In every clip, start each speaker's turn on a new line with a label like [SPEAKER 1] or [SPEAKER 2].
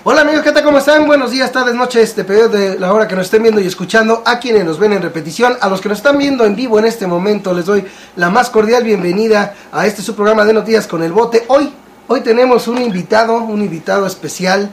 [SPEAKER 1] Hola amigos, ¿qué tal? ¿Cómo están? Buenos días, tardes, noches, dependiendo de la hora que nos estén viendo y escuchando, a quienes nos ven en repetición, a los que nos están viendo en vivo en este momento, les doy la más cordial bienvenida a este su programa de noticias con el bote. Hoy tenemos un invitado especial.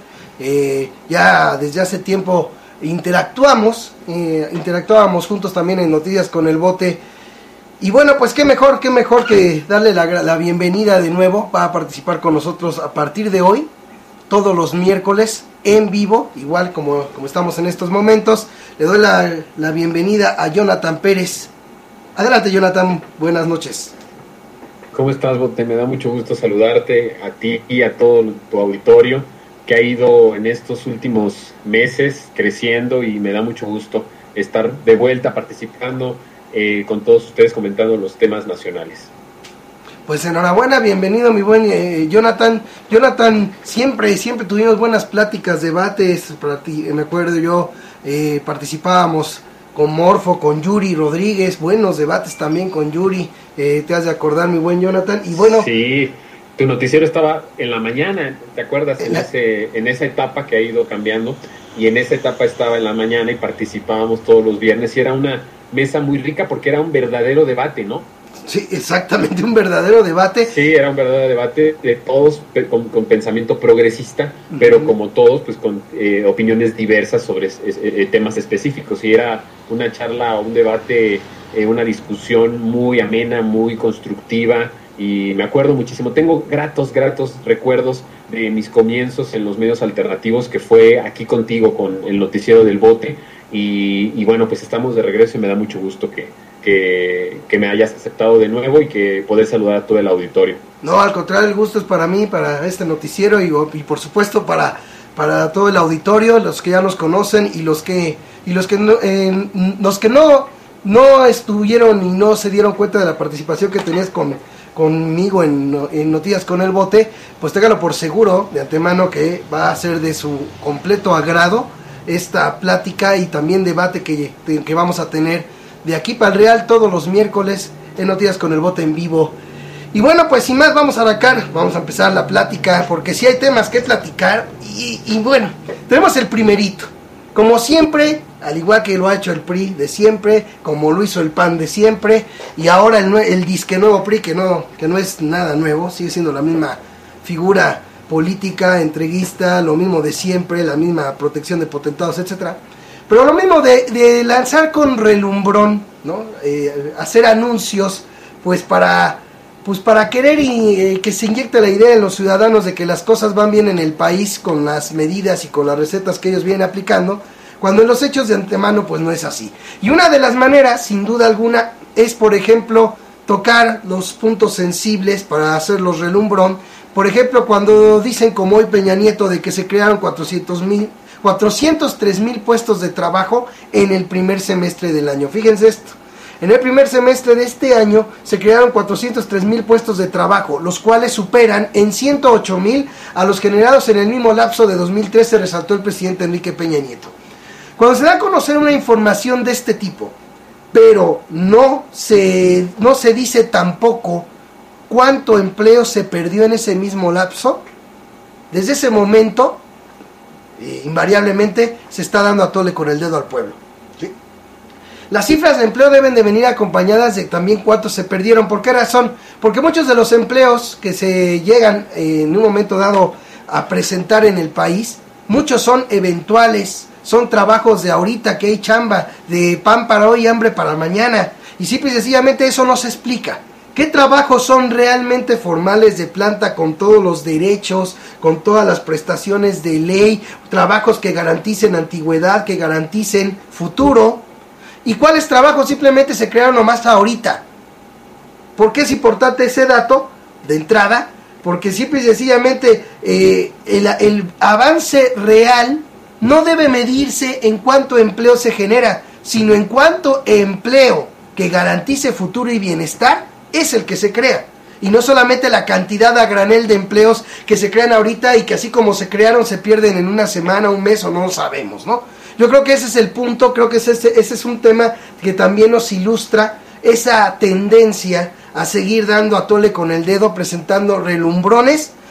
[SPEAKER 1] Ya desde hace tiempo interactuamos juntos también en Noticias con el Bote. Y bueno, pues qué mejor que darle la bienvenida de nuevo. Va a participar con nosotros a partir de hoy, todos los miércoles, en vivo, igual como estamos en estos momentos. Le doy la bienvenida a Jonathan Pérez. Adelante, Jonathan, buenas noches.
[SPEAKER 2] ¿Cómo estás, Bote? Me da mucho gusto saludarte, a ti y a todo tu auditorio, que ha ido en estos últimos meses creciendo, y me da mucho gusto estar de vuelta participando con todos ustedes, comentando los temas nacionales.
[SPEAKER 1] Pues enhorabuena, bienvenido mi buen Jonathan. Jonathan, siempre tuvimos buenas pláticas, debates. Me acuerdo yo, participábamos con Morfo, con Yuri Rodríguez, buenos debates también con Yuri, te has de acordar mi buen Jonathan. Y bueno,
[SPEAKER 2] sí, tu noticiero estaba en la mañana, ¿te acuerdas? En esa etapa que ha ido cambiando, y en esa etapa estaba en la mañana y participábamos todos los viernes, y era una mesa muy rica porque era un verdadero debate, ¿no?
[SPEAKER 1] Sí, exactamente, un verdadero debate.
[SPEAKER 2] Sí, era un verdadero debate de todos con pensamiento progresista, pero como todos, pues con opiniones diversas sobre temas específicos. Y era una charla, un debate, una discusión muy amena, muy constructiva, y me acuerdo muchísimo. Tengo gratos recuerdos de mis comienzos en los medios alternativos, que fue aquí contigo con el noticiero del Bote, y bueno, pues estamos de regreso y me da mucho gusto que me hayas aceptado de nuevo y que poder saludar a todo el auditorio.
[SPEAKER 1] No, al contrario, el gusto es para mí, para este noticiero, y por supuesto para todo el auditorio, los que ya nos conocen y los que no estuvieron y no se dieron cuenta de la participación que tenías conmigo en Noticias con el Bote. Pues téngalo por seguro de antemano que va a ser de su completo agrado esta plática y también debate que vamos a tener de aquí para el Real todos los miércoles en Noticias con el Bote en vivo. Y bueno, pues sin más vamos a empezar la plática, porque sí hay temas que platicar. Y bueno, tenemos el primerito, como siempre, al igual que lo ha hecho el PRI de siempre, como lo hizo el PAN de siempre, y ahora el disque nuevo PRI, que no es nada nuevo, sigue siendo la misma figura política, entreguista, lo mismo de siempre, la misma protección de potentados, etcétera. Pero lo mismo de lanzar con relumbrón, ¿no? Hacer anuncios, pues para querer que se inyecte la idea en los ciudadanos de que las cosas van bien en el país con las medidas y con las recetas que ellos vienen aplicando, cuando en los hechos de antemano pues no es así. Y una de las maneras, sin duda alguna, es por ejemplo tocar los puntos sensibles para hacerlos relumbrón. Por ejemplo, cuando dicen, como hoy Peña Nieto, de que se crearon 403,000 puestos de trabajo en el primer semestre del año. Fíjense esto, en el primer semestre de este año se crearon 403,000 puestos de trabajo, los cuales superan en 108,000 a los generados en el mismo lapso de 2013, resaltó el presidente Enrique Peña Nieto. Cuando se da a conocer una información de este tipo, pero no se dice tampoco cuánto empleo se perdió en ese mismo lapso, desde ese momento invariablemente se está dando a tole con el dedo al pueblo, ¿sí? Las cifras de empleo deben de venir acompañadas de también cuántos se perdieron. ¿Por qué razón? Porque muchos de los empleos que se llegan en un momento dado a presentar en el país, muchos son eventuales, son trabajos de ahorita, que hay chamba, de pan para hoy, hambre para mañana, y simple y sencillamente eso no se explica. ¿Qué trabajos son realmente formales de planta, con todos los derechos, con todas las prestaciones de ley, trabajos que garanticen antigüedad, que garanticen futuro? ¿Y cuáles trabajos simplemente se crearon nomás ahorita? ¿Por qué es importante ese dato de entrada? Porque simple y sencillamente el avance real no debe medirse en cuánto empleo se genera, sino en cuánto empleo que garantice futuro y bienestar es el que se crea, y no solamente la cantidad a granel de empleos que se crean ahorita y que así como se crearon se pierden en una semana, un mes, o no lo sabemos, ¿no? Yo creo que ese es el punto, creo que ese es un tema que también nos ilustra esa tendencia a seguir dando a tole con el dedo, presentando relumbrones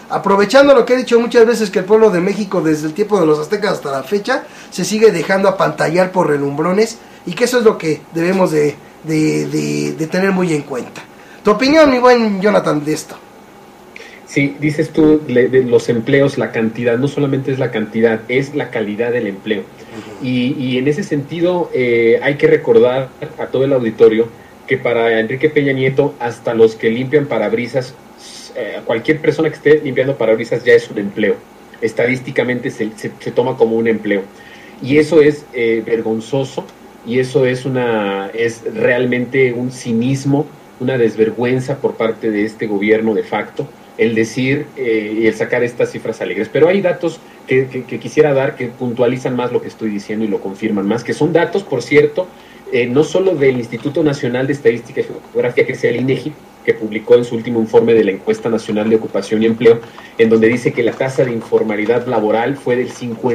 [SPEAKER 1] aprovechando lo que he dicho muchas veces, que el pueblo de México desde el tiempo de los aztecas hasta la fecha se sigue dejando apantallar por relumbrones, y que eso es lo que debemos de tener muy en cuenta. Tu opinión, mi buen Jonathan, de esto.
[SPEAKER 2] Sí, dices tú de los empleos, la cantidad, no solamente es la cantidad, es la calidad del empleo. Y en ese sentido hay que recordar a todo el auditorio que para Enrique Peña Nieto, hasta los que limpian parabrisas, cualquier persona que esté limpiando parabrisas ya es un empleo. Estadísticamente se toma como un empleo. Y eso es vergonzoso, y eso es realmente un cinismo, una desvergüenza por parte de este gobierno de facto, el decir y el sacar estas cifras alegres. Pero hay datos que quisiera dar que puntualizan más lo que estoy diciendo y lo confirman más, que son datos, por cierto, no solo del Instituto Nacional de Estadística y Geografía, que es el INEGI, que publicó en su último informe de la Encuesta Nacional de Ocupación y Empleo, en donde dice que la tasa de informalidad laboral fue del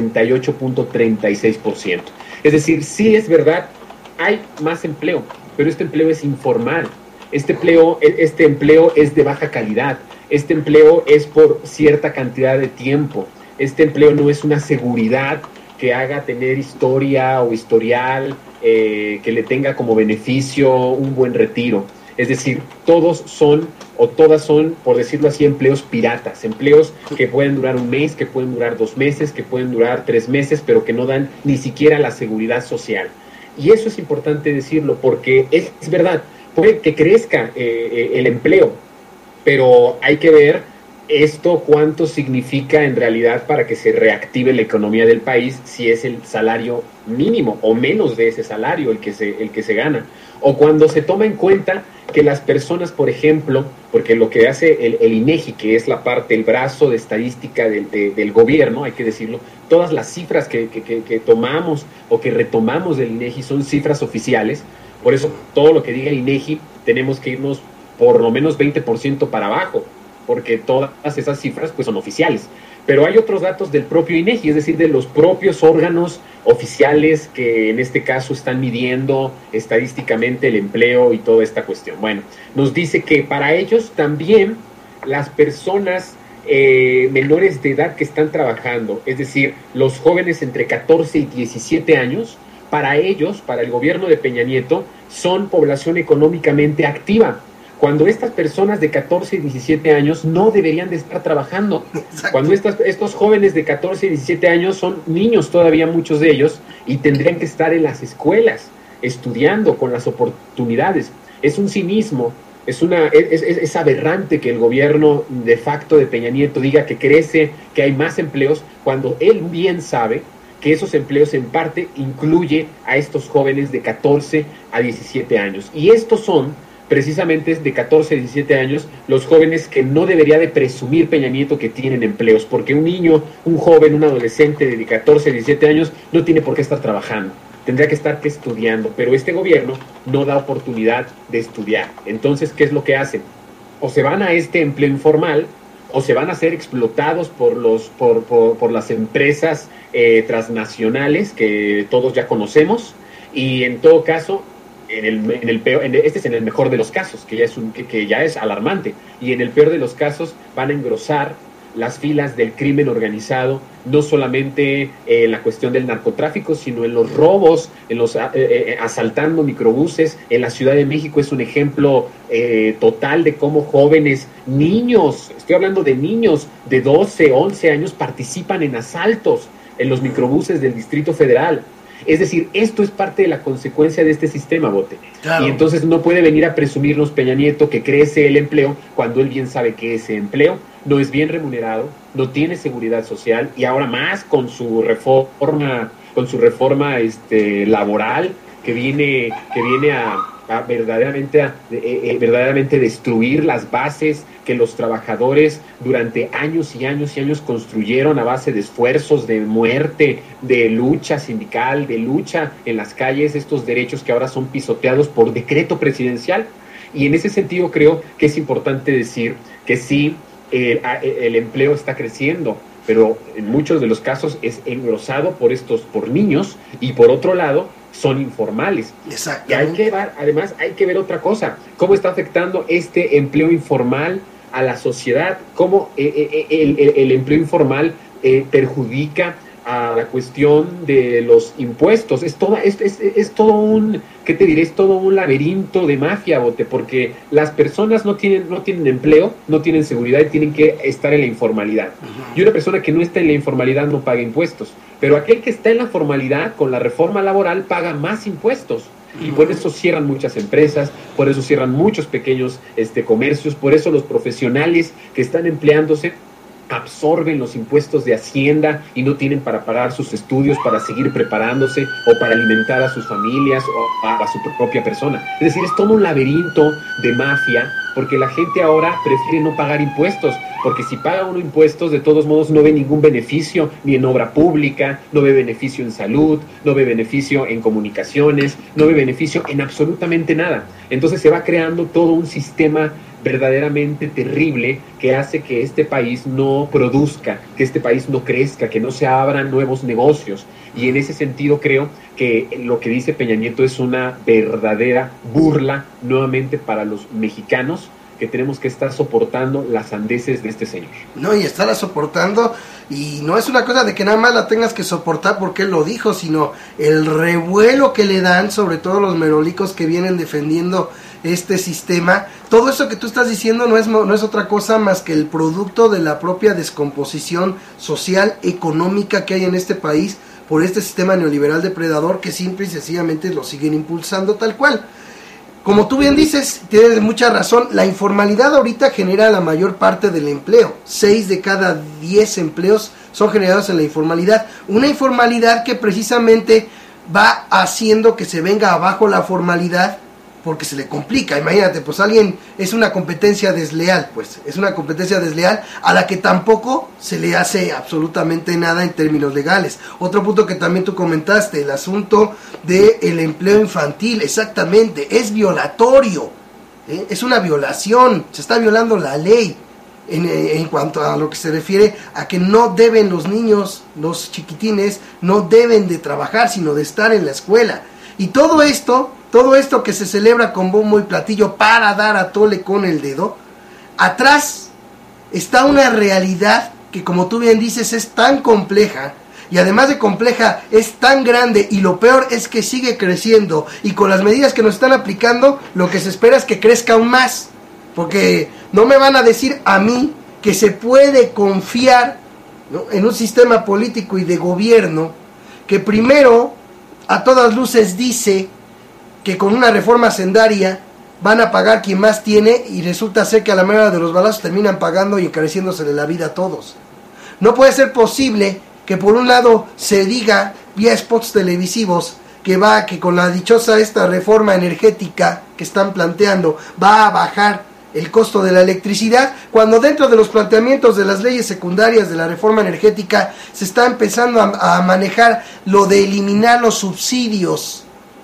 [SPEAKER 2] 58.36%. Es decir, sí es verdad, hay más empleo, pero este empleo es informal. Este empleo es de baja calidad. Este empleo es por cierta cantidad de tiempo. Este empleo no es una seguridad que haga tener historia o historial, que le tenga como beneficio un buen retiro. Es decir, todas son, por decirlo así, empleos piratas, empleos que pueden durar un mes, que pueden durar 2 meses, que pueden durar 3 meses, pero que no dan ni siquiera la seguridad social. Y eso es importante decirlo, porque es verdad, puede que crezca el empleo, pero hay que ver esto cuánto significa en realidad para que se reactive la economía del país, si es el salario mínimo o menos de ese salario el que se gana. O cuando se toma en cuenta que las personas, por ejemplo, porque lo que hace el INEGI, que es la parte, el brazo de estadística del gobierno, hay que decirlo, todas las cifras que tomamos o que retomamos del INEGI son cifras oficiales. Por eso todo lo que diga el INEGI tenemos que irnos por lo menos 20% para abajo, porque todas esas cifras pues son oficiales. Pero hay otros datos del propio INEGI, es decir, de los propios órganos oficiales que en este caso están midiendo estadísticamente el empleo y toda esta cuestión. Bueno, nos dice que para ellos también las personas menores de edad que están trabajando, es decir, los jóvenes entre 14 y 17 años, para ellos, para el gobierno de Peña Nieto, son población económicamente activa, cuando estas personas de 14 y 17 años no deberían de estar trabajando. Exacto. Cuando estos jóvenes de 14 y 17 años son niños todavía, muchos de ellos, y tendrían que estar en las escuelas, estudiando con las oportunidades. Es un cinismo, es aberrante que el gobierno de facto de Peña Nieto diga que crece, que hay más empleos, cuando él bien sabe que esos empleos en parte incluye a estos jóvenes de 14 a 17 años. Y estos son precisamente de 14 a 17 años, los jóvenes que no debería de presumir Peña Nieto que tienen empleos, porque un niño, un joven, un adolescente de 14 a 17 años no tiene por qué estar trabajando, tendría que estar estudiando, pero este gobierno no da oportunidad de estudiar. Entonces, ¿qué es lo que hacen? O se van a este empleo informal, o se van a ser explotados por las empresas transnacionales que todos ya conocemos, y en todo caso, este es en el mejor de los casos, que ya es alarmante, y en el peor de los casos van a engrosar las filas del crimen organizado, no solamente en la cuestión del narcotráfico, sino en los robos, en los asaltando microbuses. En la Ciudad de México es un ejemplo total de cómo jóvenes, niños, estoy hablando de niños de 12, 11 años, participan en asaltos en los microbuses del Distrito Federal. Es decir, esto es parte de la consecuencia de este sistema, Bote. Claro. Y entonces no puede venir a presumirnos Peña Nieto que crece el empleo cuando él bien sabe que ese empleo no es bien remunerado, no tiene seguridad social, y ahora más con su reforma laboral que viene a verdaderamente destruir las bases que los trabajadores durante años y años y años construyeron a base de esfuerzos, de muerte, de lucha sindical, de lucha en las calles, estos derechos que ahora son pisoteados por decreto presidencial. Y en ese sentido creo que es importante decir que sí, el empleo está creciendo, pero en muchos de los casos es engrosado por niños, y por otro lado son informales. Exacto. Y además hay que ver otra cosa, cómo está afectando este empleo informal a la sociedad, cómo el empleo informal perjudica a la cuestión de los impuestos. Es todo un, ¿qué te diré? Es todo un laberinto de mafia, Bote, porque las personas no tienen empleo, no tienen seguridad y tienen que estar en la informalidad. Y una persona que no está en la informalidad no paga impuestos, pero aquel que está en la formalidad con la reforma laboral paga más impuestos. Y por eso cierran muchas empresas, por eso cierran muchos pequeños comercios, por eso los profesionales que están empleándose absorben los impuestos de Hacienda y no tienen para pagar sus estudios, para seguir preparándose o para alimentar a sus familias o a su propia persona. Es decir, es todo un laberinto de mafia, porque la gente ahora prefiere no pagar impuestos, porque si paga uno impuestos, de todos modos no ve ningún beneficio, ni en obra pública, no ve beneficio en salud, no ve beneficio en comunicaciones, no ve beneficio en absolutamente nada. Entonces se va creando todo un sistema verdaderamente terrible que hace que este país no produzca, que este país no crezca, que no se abran nuevos negocios. Y en ese sentido creo que lo que dice Peña Nieto es una verdadera burla nuevamente para los mexicanos, que tenemos que estar soportando las sandeces de este señor.
[SPEAKER 1] No, y estarla soportando, y no es una cosa de que nada más la tengas que soportar porque él lo dijo, sino el revuelo que le dan, sobre todo los merolicos que vienen defendiendo este sistema. Todo eso que tú estás diciendo no es otra cosa más que el producto de la propia descomposición social, económica que hay en este país por este sistema neoliberal depredador que simple y sencillamente lo siguen impulsando tal cual. Como tú bien dices, tienes mucha razón, la informalidad ahorita genera la mayor parte del empleo. 6 de cada 10 empleos son generados en la informalidad. Una informalidad que precisamente va haciendo que se venga abajo la formalidad, porque se le complica. Imagínate, pues alguien, es una competencia desleal, pues es una competencia desleal a la que tampoco se le hace absolutamente nada en términos legales. Otro punto que también tú comentaste, el asunto del empleo infantil, exactamente, es violatorio, es una violación, se está violando la ley en cuanto a lo que se refiere a que no deben los niños, los chiquitines, no deben de trabajar, sino de estar en la escuela. Y todo esto que se celebra con bombo y platillo para dar a tole con el dedo, atrás está una realidad que, como tú bien dices, es tan compleja, y además de compleja, es tan grande, y lo peor es que sigue creciendo, y con las medidas que nos están aplicando, lo que se espera es que crezca aún más, porque no me van a decir a mí que se puede confiar, ¿no?, en un sistema político y de gobierno que primero, a todas luces, dice que con una reforma hacendaria van a pagar quien más tiene, y resulta ser que a la manera de los balazos terminan pagando y encareciéndosele la vida a todos. No puede ser posible que por un lado se diga vía spots televisivos que con la dichosa esta reforma energética que están planteando va a bajar el costo de la electricidad, cuando dentro de los planteamientos de las leyes secundarias de la reforma energética se está empezando a manejar lo de eliminar los subsidios.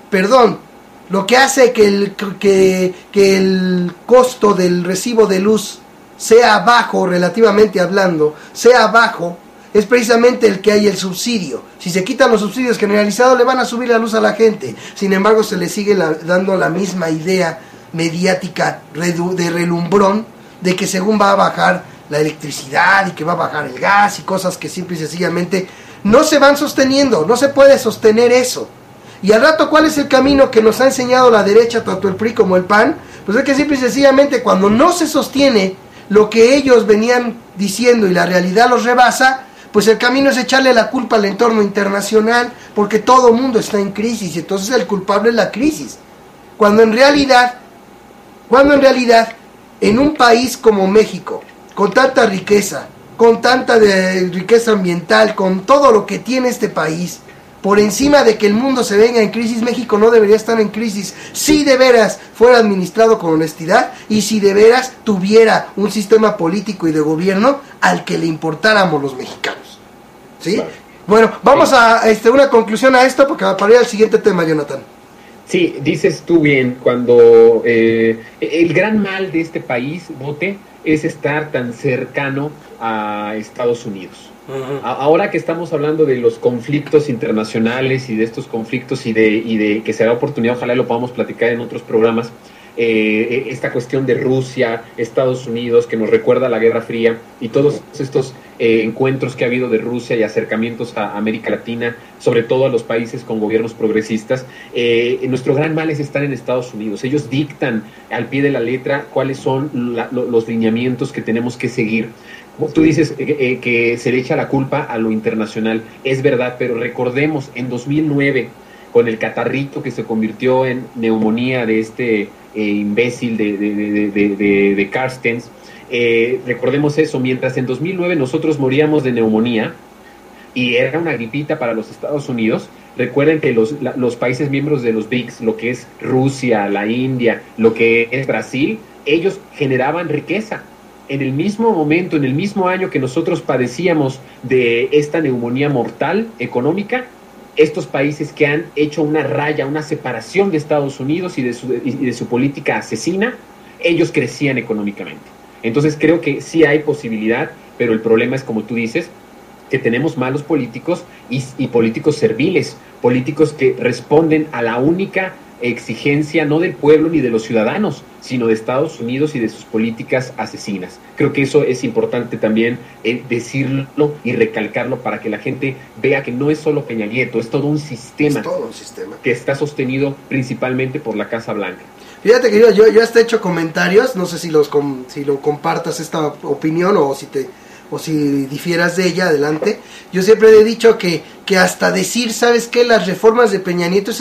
[SPEAKER 1] Lo que hace que el costo del recibo de luz sea bajo, relativamente hablando, sea bajo, es precisamente el que hay el subsidio. Si se quitan los subsidios generalizados, le van a subir la luz a la gente. Sin embargo, se le sigue dando la misma idea mediática de relumbrón de que según va a bajar la electricidad y que va a bajar el gas y cosas que simple y sencillamente no se van sosteniendo. No se puede sostener eso. Y al rato, ¿cuál es el camino que nos ha enseñado la derecha, tanto el PRI como el PAN? Pues es que simple y sencillamente cuando no se sostiene lo que ellos venían diciendo y la realidad los rebasa, pues el camino es echarle la culpa al entorno internacional, porque todo el mundo está en crisis y entonces el culpable es la crisis. Cuando en realidad en un país como México, con tanta riqueza, con tanta riqueza ambiental, con todo lo que tiene este país, por encima de que el mundo se venga en crisis, México no debería estar en crisis si de veras fuera administrado con honestidad y si de veras tuviera un sistema político y de gobierno al que le importáramos los mexicanos. ¿Sí? Claro. Bueno, vamos a una conclusión a esto porque para ir al siguiente tema, Jonathan.
[SPEAKER 2] Sí, dices tú bien, cuando el gran mal de este país, Bote, es estar tan cercano a Estados Unidos. Uh-huh. Ahora que estamos hablando de los conflictos internacionales y de estos conflictos y de que será oportunidad, ojalá lo podamos platicar en otros programas, esta cuestión de Rusia, Estados Unidos, que nos recuerda la Guerra Fría, y todos estos encuentros que ha habido de Rusia y acercamientos a América Latina, sobre todo a los países con gobiernos progresistas. Nuestro gran mal es estar en Estados Unidos. Ellos dictan al pie de la letra cuáles son los lineamientos que tenemos que seguir. Tú dices que se le echa la culpa a lo internacional, es verdad, pero recordemos, en 2009, con el catarrito que se convirtió en neumonía de este imbécil de Carstens, recordemos eso, mientras en 2009 nosotros moríamos de neumonía y era una gripita para los Estados Unidos, recuerden que los países miembros de los BRICS, lo que es Rusia, la India, lo que es Brasil, ellos generaban riqueza. En el mismo momento, en el mismo año que nosotros padecíamos de esta neumonía mortal económica, estos países que han hecho una raya, una separación de Estados Unidos y de su política asesina, ellos crecían económicamente. Entonces creo que sí hay posibilidad, pero el problema es, como tú dices, que tenemos malos políticos y políticos serviles, políticos que responden a la única exigencia no del pueblo ni de los ciudadanos, sino de Estados Unidos y de sus políticas asesinas. Creo que eso es importante también decirlo y recalcarlo para que la gente vea que no es solo Peña Nieto, es todo un sistema, que está sostenido principalmente por la Casa Blanca.
[SPEAKER 1] Fíjate que yo hasta he hecho comentarios, no sé si lo compartas esta opinión o si difieras de ella, adelante. Yo siempre he dicho que hasta decir, ¿sabes qué? Las reformas de Peña Nieto es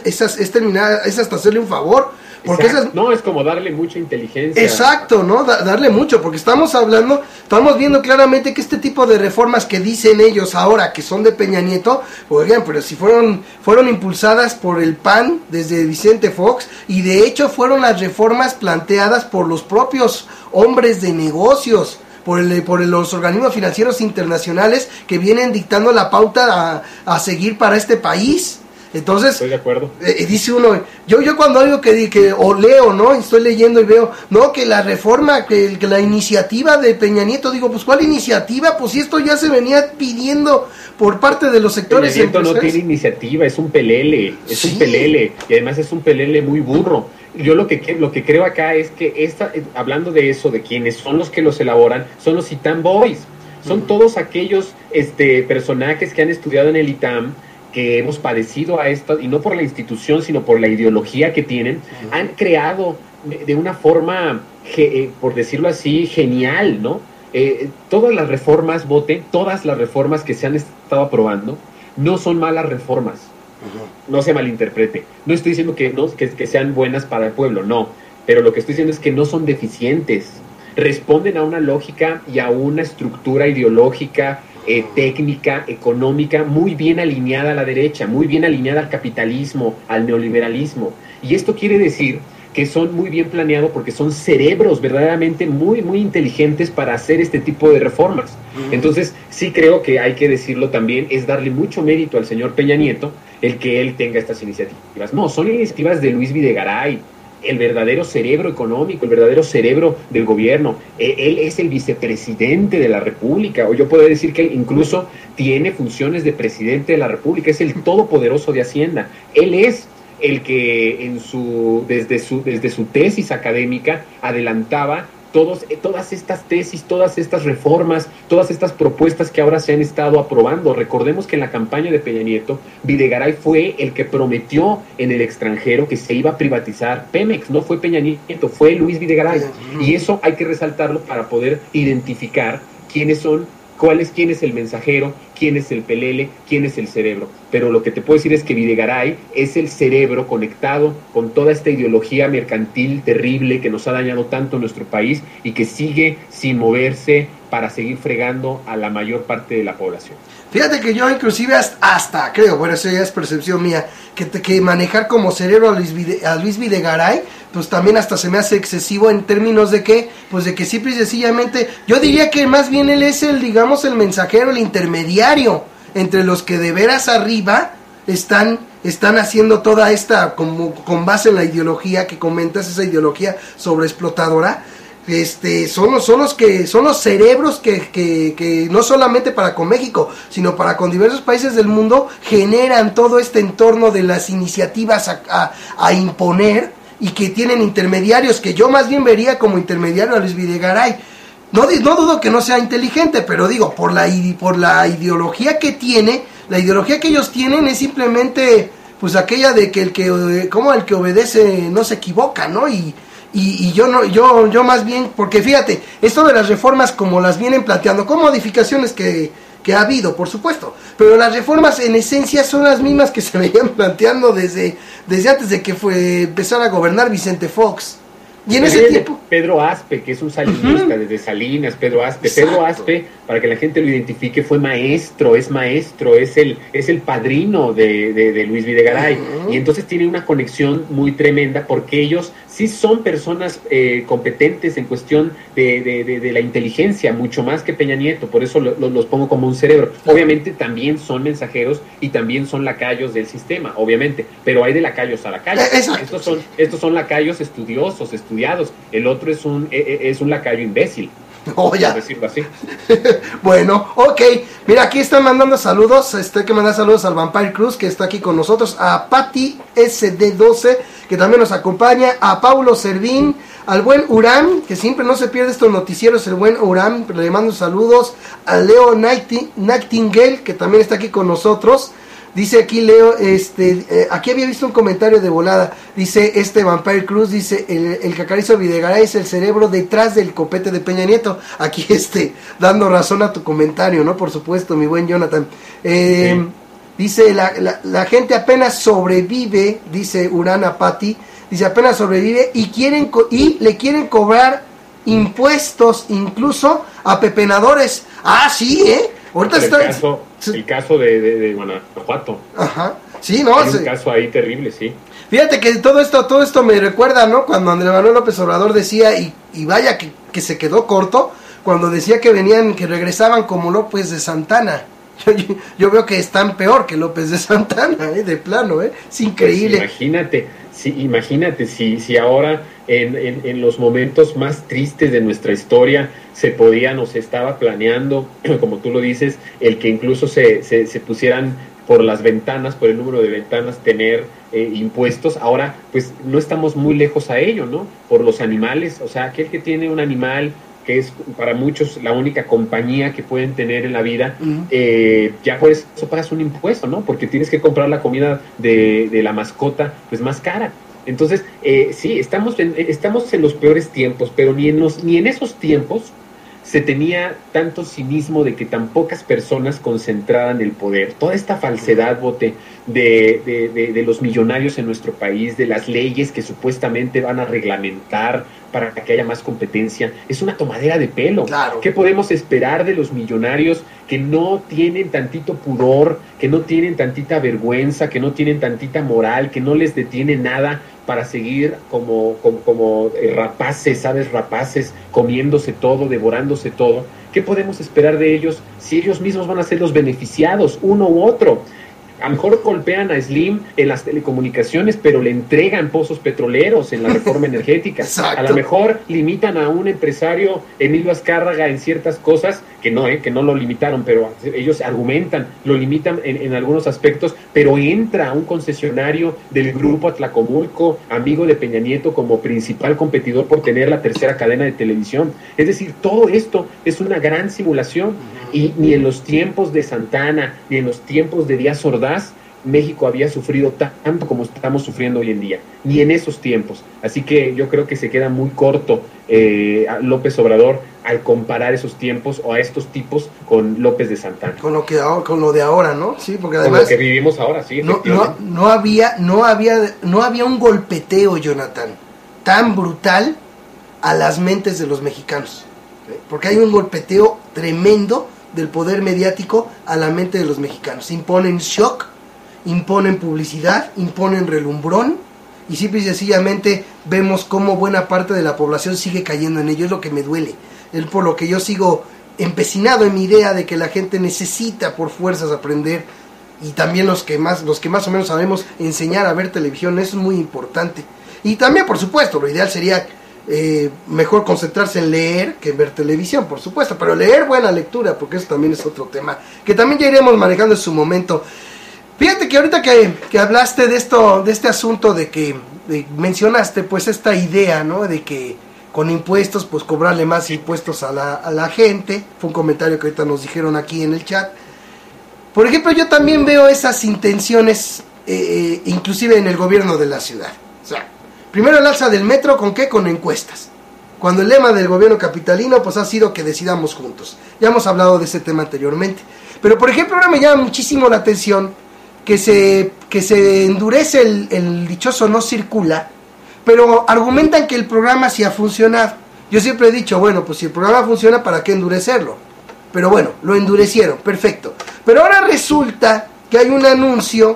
[SPEAKER 1] hasta hacerle un favor. Porque
[SPEAKER 2] no, es como darle mucha inteligencia.
[SPEAKER 1] Exacto, ¿no? Darle mucho, porque estamos viendo claramente que este tipo de reformas que dicen ellos ahora que son de Peña Nieto, oigan, pero si fueron impulsadas por el PAN desde Vicente Fox, y de hecho fueron las reformas planteadas por los propios hombres de negocios, por los organismos financieros internacionales que vienen dictando la pauta a seguir para este país. Entonces,
[SPEAKER 2] estoy de acuerdo.
[SPEAKER 1] Dice uno, yo cuando algo que o leo, ¿no? Estoy leyendo y veo, no, que la reforma, que la iniciativa de Peña Nieto, digo, pues ¿cuál iniciativa? Pues si esto ya se venía pidiendo por parte de los sectores
[SPEAKER 2] empresariales. Peña Nieto no tiene iniciativa, es un pelele, un pelele, y además es un pelele muy burro. Yo lo que creo acá es que hablando de eso, de quienes son los que los elaboran, son los ITAM Boys, son todos aquellos personajes que han estudiado en el ITAM, que hemos padecido a esto, y no por la institución, sino por la ideología que tienen, han creado de una forma, por decirlo así, genial, ¿no? Todas las reformas, todas las reformas que se han estado aprobando, no son malas reformas. No se malinterprete. No estoy diciendo que sean buenas para el pueblo, no. Pero lo que estoy diciendo es que no son deficientes. Responden a una lógica y a una estructura ideológica, técnica, económica, muy bien alineada a la derecha, muy bien alineada al capitalismo, al neoliberalismo. Y esto quiere decir que son muy bien planeados porque son cerebros verdaderamente muy, muy inteligentes para hacer este tipo de reformas. Entonces, sí creo que hay que decirlo también, es darle mucho mérito al señor Peña Nieto el que él tenga estas iniciativas. No, son iniciativas de Luis Videgaray, el verdadero cerebro económico, el verdadero cerebro del gobierno. Él es el vicepresidente de la República, o yo puedo decir que incluso tiene funciones de presidente de la República, es el todopoderoso de Hacienda. Él es el que desde su tesis académica adelantaba todas estas tesis, todas estas reformas, todas estas propuestas que ahora se han estado aprobando. Recordemos que en la campaña de Peña Nieto, Videgaray fue el que prometió en el extranjero que se iba a privatizar Pemex. No fue Peña Nieto, fue Luis Videgaray. Y eso hay que resaltarlo para poder identificar quién es el mensajero, quién es el pelele, quién es el cerebro. Pero lo que te puedo decir es que Videgaray es el cerebro conectado con toda esta ideología mercantil terrible que nos ha dañado tanto en nuestro país y que sigue sin moverse para seguir fregando a la mayor parte de la población.
[SPEAKER 1] Fíjate que yo inclusive hasta creo, bueno, eso ya es percepción mía, que manejar como cerebro a Luis Videgaray, pues también hasta se me hace excesivo en términos de que, pues de que simple y sencillamente, yo diría que más bien él es el mensajero, el intermediario entre los que de veras arriba están haciendo toda esta, como con base en la ideología que comentas, esa ideología sobreexplotadora. Son los cerebros que no solamente para con México, sino para con diversos países del mundo generan todo este entorno de las iniciativas a imponer, y que tienen intermediarios, que yo más bien vería como intermediario a Luis Videgaray. No dudo que no sea inteligente, pero digo, por la ideología que tiene, la ideología que ellos tienen es simplemente pues aquella de que el que obedece no se equivoca, ¿no? Y yo más bien, porque fíjate, esto de las reformas como las vienen planteando, con modificaciones que ha habido, por supuesto, pero las reformas en esencia son las mismas que se venían planteando desde antes de que empezara a gobernar Vicente Fox. Y en ese tiempo
[SPEAKER 2] Pedro Aspe, que es un salinista, desde Salinas, Pedro Aspe. Exacto. Pedro Aspe, para que la gente lo identifique, fue maestro, es el padrino de Luis Videgaray. Y entonces tiene una conexión muy tremenda, porque ellos sí son personas competentes en cuestión de la inteligencia, mucho más que Peña Nieto, por eso los pongo como un cerebro. Obviamente también son mensajeros y también son lacayos del sistema, obviamente, pero hay de lacayos a lacayos. Estos son lacayos estudiados, el otro es un lacayo imbécil.
[SPEAKER 1] Oh, ya.
[SPEAKER 2] Por decirlo así.
[SPEAKER 1] Bueno, ok. Mira, aquí están mandando saludos. Hay que mandar saludos al Vampire Cruz, que está aquí con nosotros. A Patti SD12, que también nos acompaña. A Paulo Servín. Al buen Uram, que siempre no se pierde estos noticieros. El buen Uram, le mando saludos. A Leo Nightingale, que también está aquí con nosotros. Dice aquí Leo, aquí había visto un comentario de volada, dice Vampire Cruz, dice, el Cacarizo Videgaray es el cerebro detrás del copete de Peña Nieto. Aquí dando razón a tu comentario, ¿no? Por supuesto, mi buen Jonathan. Sí. Dice, la gente apenas sobrevive, dice Urana Patti, dice apenas sobrevive y le quieren cobrar impuestos incluso a pepenadores. Ah, sí, ahorita
[SPEAKER 2] el caso de Guanajuato.
[SPEAKER 1] Ajá. Sí, no,
[SPEAKER 2] hay un caso ahí terrible, sí.
[SPEAKER 1] Fíjate que todo esto me recuerda, ¿no? Cuando Andrés Manuel López Obrador decía, y vaya que se quedó corto, cuando decía que regresaban como López de Santana. Yo veo que están peor que López de Santana, de plano, es increíble.
[SPEAKER 2] Pues imagínate si ahora en los momentos más tristes de nuestra historia se estaba planeando, como tú lo dices, el que incluso se pusieran por las ventanas, por el número de ventanas, tener impuestos. Ahora pues no estamos muy lejos a ello, ¿no? Por los animales, o sea, aquel que tiene un animal que es para muchos la única compañía que pueden tener en la vida, ya por eso pagas un impuesto, ¿no? Porque tienes que comprar la comida de la mascota pues más cara. Entonces, sí, estamos en los peores tiempos, pero ni en esos tiempos se tenía tanto cinismo de que tan pocas personas concentraran el poder. Toda esta falsedad, Bote, de los millonarios en nuestro país, de las leyes que supuestamente van a reglamentar para que haya más competencia, es una tomadera de pelo.
[SPEAKER 1] Claro.
[SPEAKER 2] ¿Qué podemos esperar de los millonarios que no tienen tantito pudor, que no tienen tantita vergüenza, que no tienen tantita moral, que no les detiene nada para seguir como rapaces, ¿sabes? Rapaces, comiéndose todo, devorándose todo? ¿Qué podemos esperar de ellos si ellos mismos van a ser los beneficiados, uno u otro? A lo mejor golpean a Slim en las telecomunicaciones, pero le entregan pozos petroleros en la reforma energética.
[SPEAKER 1] Exacto.
[SPEAKER 2] A lo mejor limitan a un empresario, Emilio Azcárraga, en ciertas cosas, que no lo limitaron, pero ellos argumentan, lo limitan en algunos aspectos, pero entra un concesionario del grupo Atlacomulco, amigo de Peña Nieto, como principal competidor por tener la tercera cadena de televisión. Es decir, todo esto es una gran simulación, y ni en los tiempos de Santana, ni en los tiempos de Díaz Ordaz, México había sufrido tanto como estamos sufriendo hoy en día, ni en esos tiempos. Así que yo creo que se queda muy corto López Obrador al comparar esos tiempos o a estos tipos con López de Santana.
[SPEAKER 1] Con lo de ahora, ¿no? Sí, porque además
[SPEAKER 2] con lo que vivimos ahora, sí.
[SPEAKER 1] No había un golpeteo, Jonathan, tan brutal a las mentes de los mexicanos, porque hay un golpeteo tremendo del poder mediático a la mente de los mexicanos. Imponen shock, imponen publicidad, imponen relumbrón, y simple y sencillamente vemos cómo buena parte de la población sigue cayendo en ello. Es lo que me duele, es por lo que yo sigo empecinado en mi idea de que la gente necesita por fuerzas aprender, y también los que más o menos sabemos enseñar a ver televisión. Eso es muy importante. Y también, por supuesto, lo ideal sería mejor concentrarse en leer que en ver televisión, por supuesto, pero leer buena lectura, porque eso también es otro tema que también ya iremos manejando en su momento. Fíjate que ahorita que hablaste de esto, de este asunto mencionaste pues esta idea, ¿no? De que con impuestos, pues cobrarle más impuestos a la gente. Fue un comentario que ahorita nos dijeron aquí en el chat. Por ejemplo, yo también veo esas intenciones, inclusive en el gobierno de la ciudad. O sea, primero el alza del metro, ¿con qué? Con encuestas. Cuando el lema del gobierno capitalino, pues ha sido que decidamos juntos. Ya hemos hablado de ese tema anteriormente. Pero, por ejemplo, ahora me llama muchísimo la atención que se endurece el dichoso no circula, pero argumentan que el programa sí ha funcionado. Yo siempre he dicho, bueno, pues si el programa funciona, ¿para qué endurecerlo? Pero bueno, lo endurecieron, perfecto. Pero ahora resulta que hay un anuncio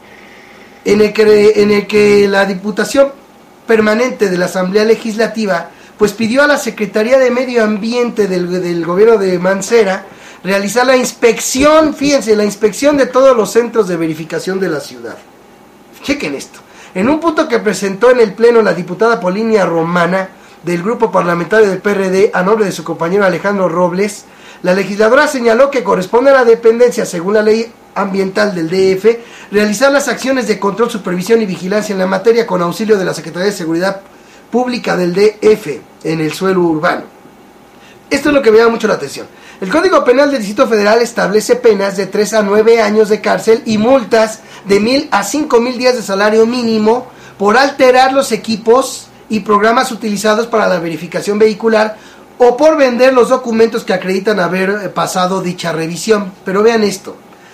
[SPEAKER 1] en el que la Diputación Permanente de la Asamblea Legislativa pues pidió a la Secretaría de Medio Ambiente del gobierno de Mancera realizar la inspección, fíjense, la inspección de todos los centros de verificación de la ciudad. Chequen esto. En un punto que presentó en el Pleno la diputada Polinia Romana, del grupo parlamentario del PRD, a nombre de su compañero Alejandro Robles, la legisladora señaló que corresponde a la dependencia, según la ley ambiental del DF, realizar las acciones de control, supervisión y vigilancia en la materia con auxilio de la Secretaría de Seguridad Pública del DF en el suelo urbano. Esto es lo que me llama mucho la atención. El Código Penal del Distrito Federal establece penas de 3 a 9 años de cárcel y multas de 1,000 a 5,000 días de salario mínimo por alterar los equipos y programas utilizados para la verificación vehicular o por vender los documentos que acreditan haber pasado dicha revisión. Pero vean esto.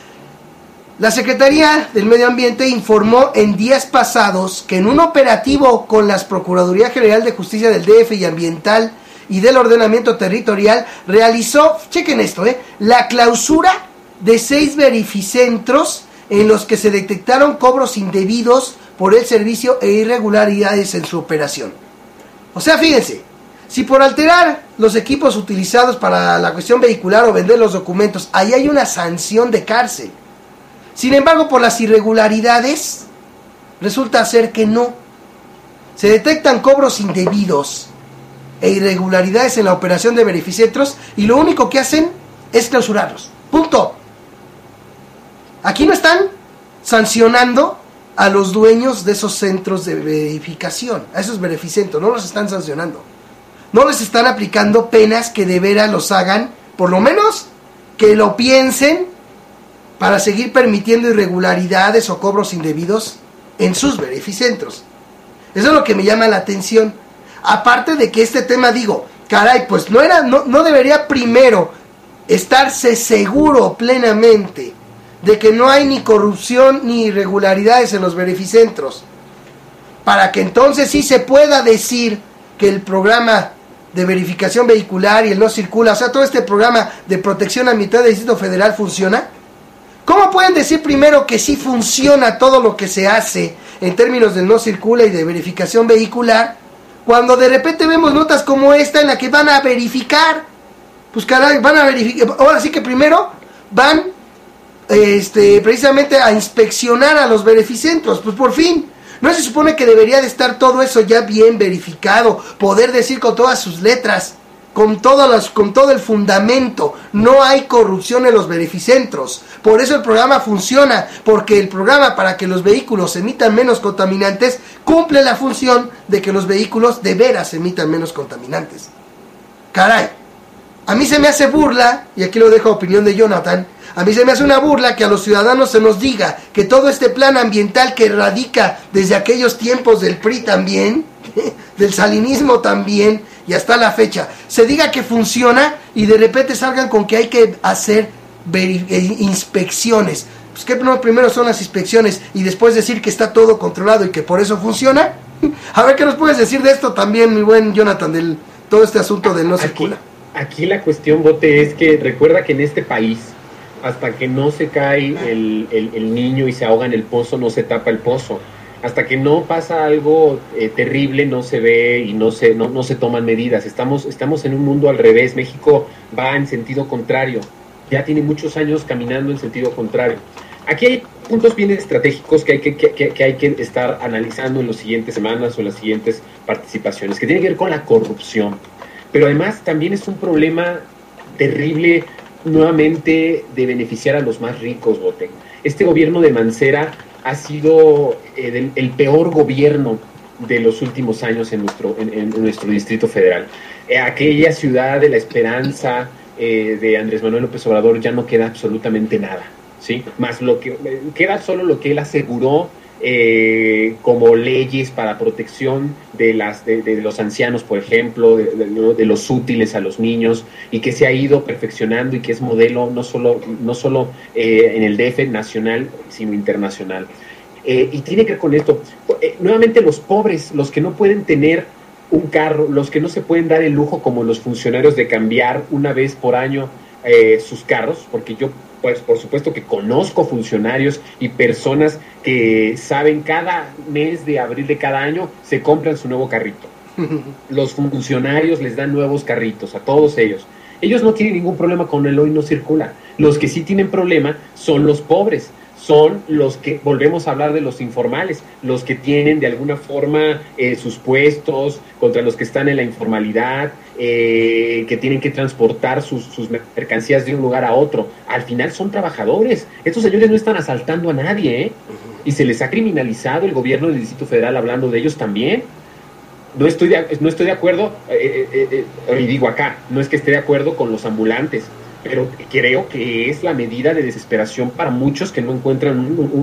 [SPEAKER 1] La Secretaría del Medio Ambiente informó en días pasados que en un operativo con las Procuraduría General de Justicia del DF y Ambiental y del Ordenamiento Territorial realizó, chequen esto, la clausura de 6 verificentros en los que se detectaron cobros indebidos por el servicio e irregularidades en su operación. O sea, fíjense, si por alterar los equipos utilizados para la cuestión vehicular o vender los documentos, ahí hay una sanción de cárcel. Sin embargo, por las irregularidades, resulta ser que no. Se detectan cobros indebidos e irregularidades en la operación de verificentros y lo único que hacen es clausurarlos. Punto. Aquí no están sancionando a los dueños de esos centros de verificación, a esos verificentros, no los están sancionando. No les están aplicando penas que de veras los hagan, por lo menos que lo piensen, para seguir permitiendo irregularidades o cobros indebidos en sus verificentros. Eso es lo que me llama la atención. Aparte de que este tema, digo, caray, pues no debería primero estarse seguro plenamente de que no hay ni corrupción ni irregularidades en los verificentros, para que entonces sí se pueda decir que el programa de verificación vehicular y el no circula, o sea, todo este programa de protección ambiental del Distrito Federal funciona. ¿Cómo pueden decir primero que sí funciona todo lo que se hace en términos del no circula y de verificación vehicular, cuando de repente vemos notas como esta en la que van a verificar? Pues caray, van a verificar, ahora sí que primero van precisamente a inspeccionar a los verificentros. Pues por fin, ¿no se supone que debería de estar todo eso ya bien verificado? Poder decir con todas sus letras, con todo el fundamento, no hay corrupción en los verificentros. Por eso el programa funciona, porque el programa, para que los vehículos emitan menos contaminantes, cumple la función de que los vehículos de veras emitan menos contaminantes. Caray, a mí se me hace burla, y aquí lo dejo a opinión de Jonathan, a mí se me hace una burla que a los ciudadanos se nos diga que todo este plan ambiental que radica desde aquellos tiempos del PRI también, del salinismo también, y hasta la fecha, se diga que funciona y de repente salgan con que hay que hacer inspecciones. Pues que no, primero son las inspecciones y después decir que está todo controlado y que por eso funciona. A ver, ¿qué nos puedes decir de esto también, mi buen Jonathan, del todo este asunto del no circula?
[SPEAKER 2] Aquí la cuestión, Bote, es que recuerda que en este país, hasta que no se cae el niño y se ahoga en el pozo, no se tapa el pozo. Hasta que no pasa algo terrible, no se ve y no se toman medidas. Estamos en un mundo al revés. México va en sentido contrario. Ya tiene muchos años caminando en sentido contrario. Aquí hay puntos bien estratégicos que hay que estar analizando en las siguientes semanas o en las siguientes participaciones, que tiene que ver con la corrupción. Pero además también es un problema terrible nuevamente de beneficiar a los más ricos, Bote. Este gobierno de Mancera ha sido el peor gobierno de los últimos años en nuestro Distrito Federal. Aquella ciudad de la esperanza de Andrés Manuel López Obrador ya no queda absolutamente nada, ¿sí? Más lo que queda solo lo que él aseguró como leyes para protección de los ancianos, por ejemplo, de los útiles a los niños, y que se ha ido perfeccionando y que es modelo no solo en el DF nacional, sino internacional. Y tiene que ver con esto. Nuevamente los pobres, los que no pueden tener un carro, los que no se pueden dar el lujo como los funcionarios de cambiar una vez por año sus carros, porque yo pues por supuesto que conozco funcionarios y personas que saben cada mes de abril de cada año se compran su nuevo carrito. Los funcionarios les dan nuevos carritos a todos ellos. Ellos no tienen ningún problema con el hoy no circula. Los que sí tienen problema son los pobres. Son los que, volvemos a hablar de los informales, los que tienen de alguna forma sus puestos, contra los que están en la informalidad, que tienen que transportar sus mercancías de un lugar a otro. Al final son trabajadores. Estos señores no están asaltando a nadie, y se les ha criminalizado el gobierno del Distrito Federal hablando de ellos también. No estoy de acuerdo, y digo acá, no es que esté de acuerdo con los ambulantes, pero creo que es la medida de desesperación para muchos que no encuentran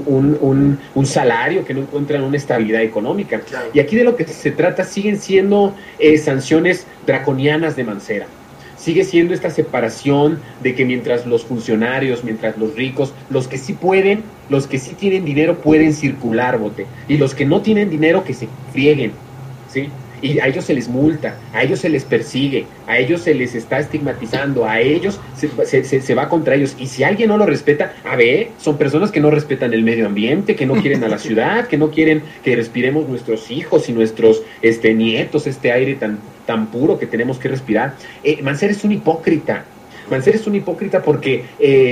[SPEAKER 2] un salario, que no encuentran una estabilidad económica. Claro. Y aquí de lo que se trata siguen siendo sanciones draconianas de Mancera. Sigue siendo esta separación de que mientras los funcionarios, mientras los ricos, los que sí pueden, los que sí tienen dinero pueden circular, Bote, y los que no tienen dinero que se frieguen, ¿sí? Y a ellos se les multa, a ellos se les persigue, a ellos se les está estigmatizando, a ellos se va contra ellos. Y si alguien no lo respeta, son personas que no respetan el medio ambiente, que no quieren a la ciudad, que no quieren que respiremos nuestros hijos y nuestros nietos, este aire tan puro que tenemos que respirar. Mancera es un hipócrita. Mancera es un hipócrita porque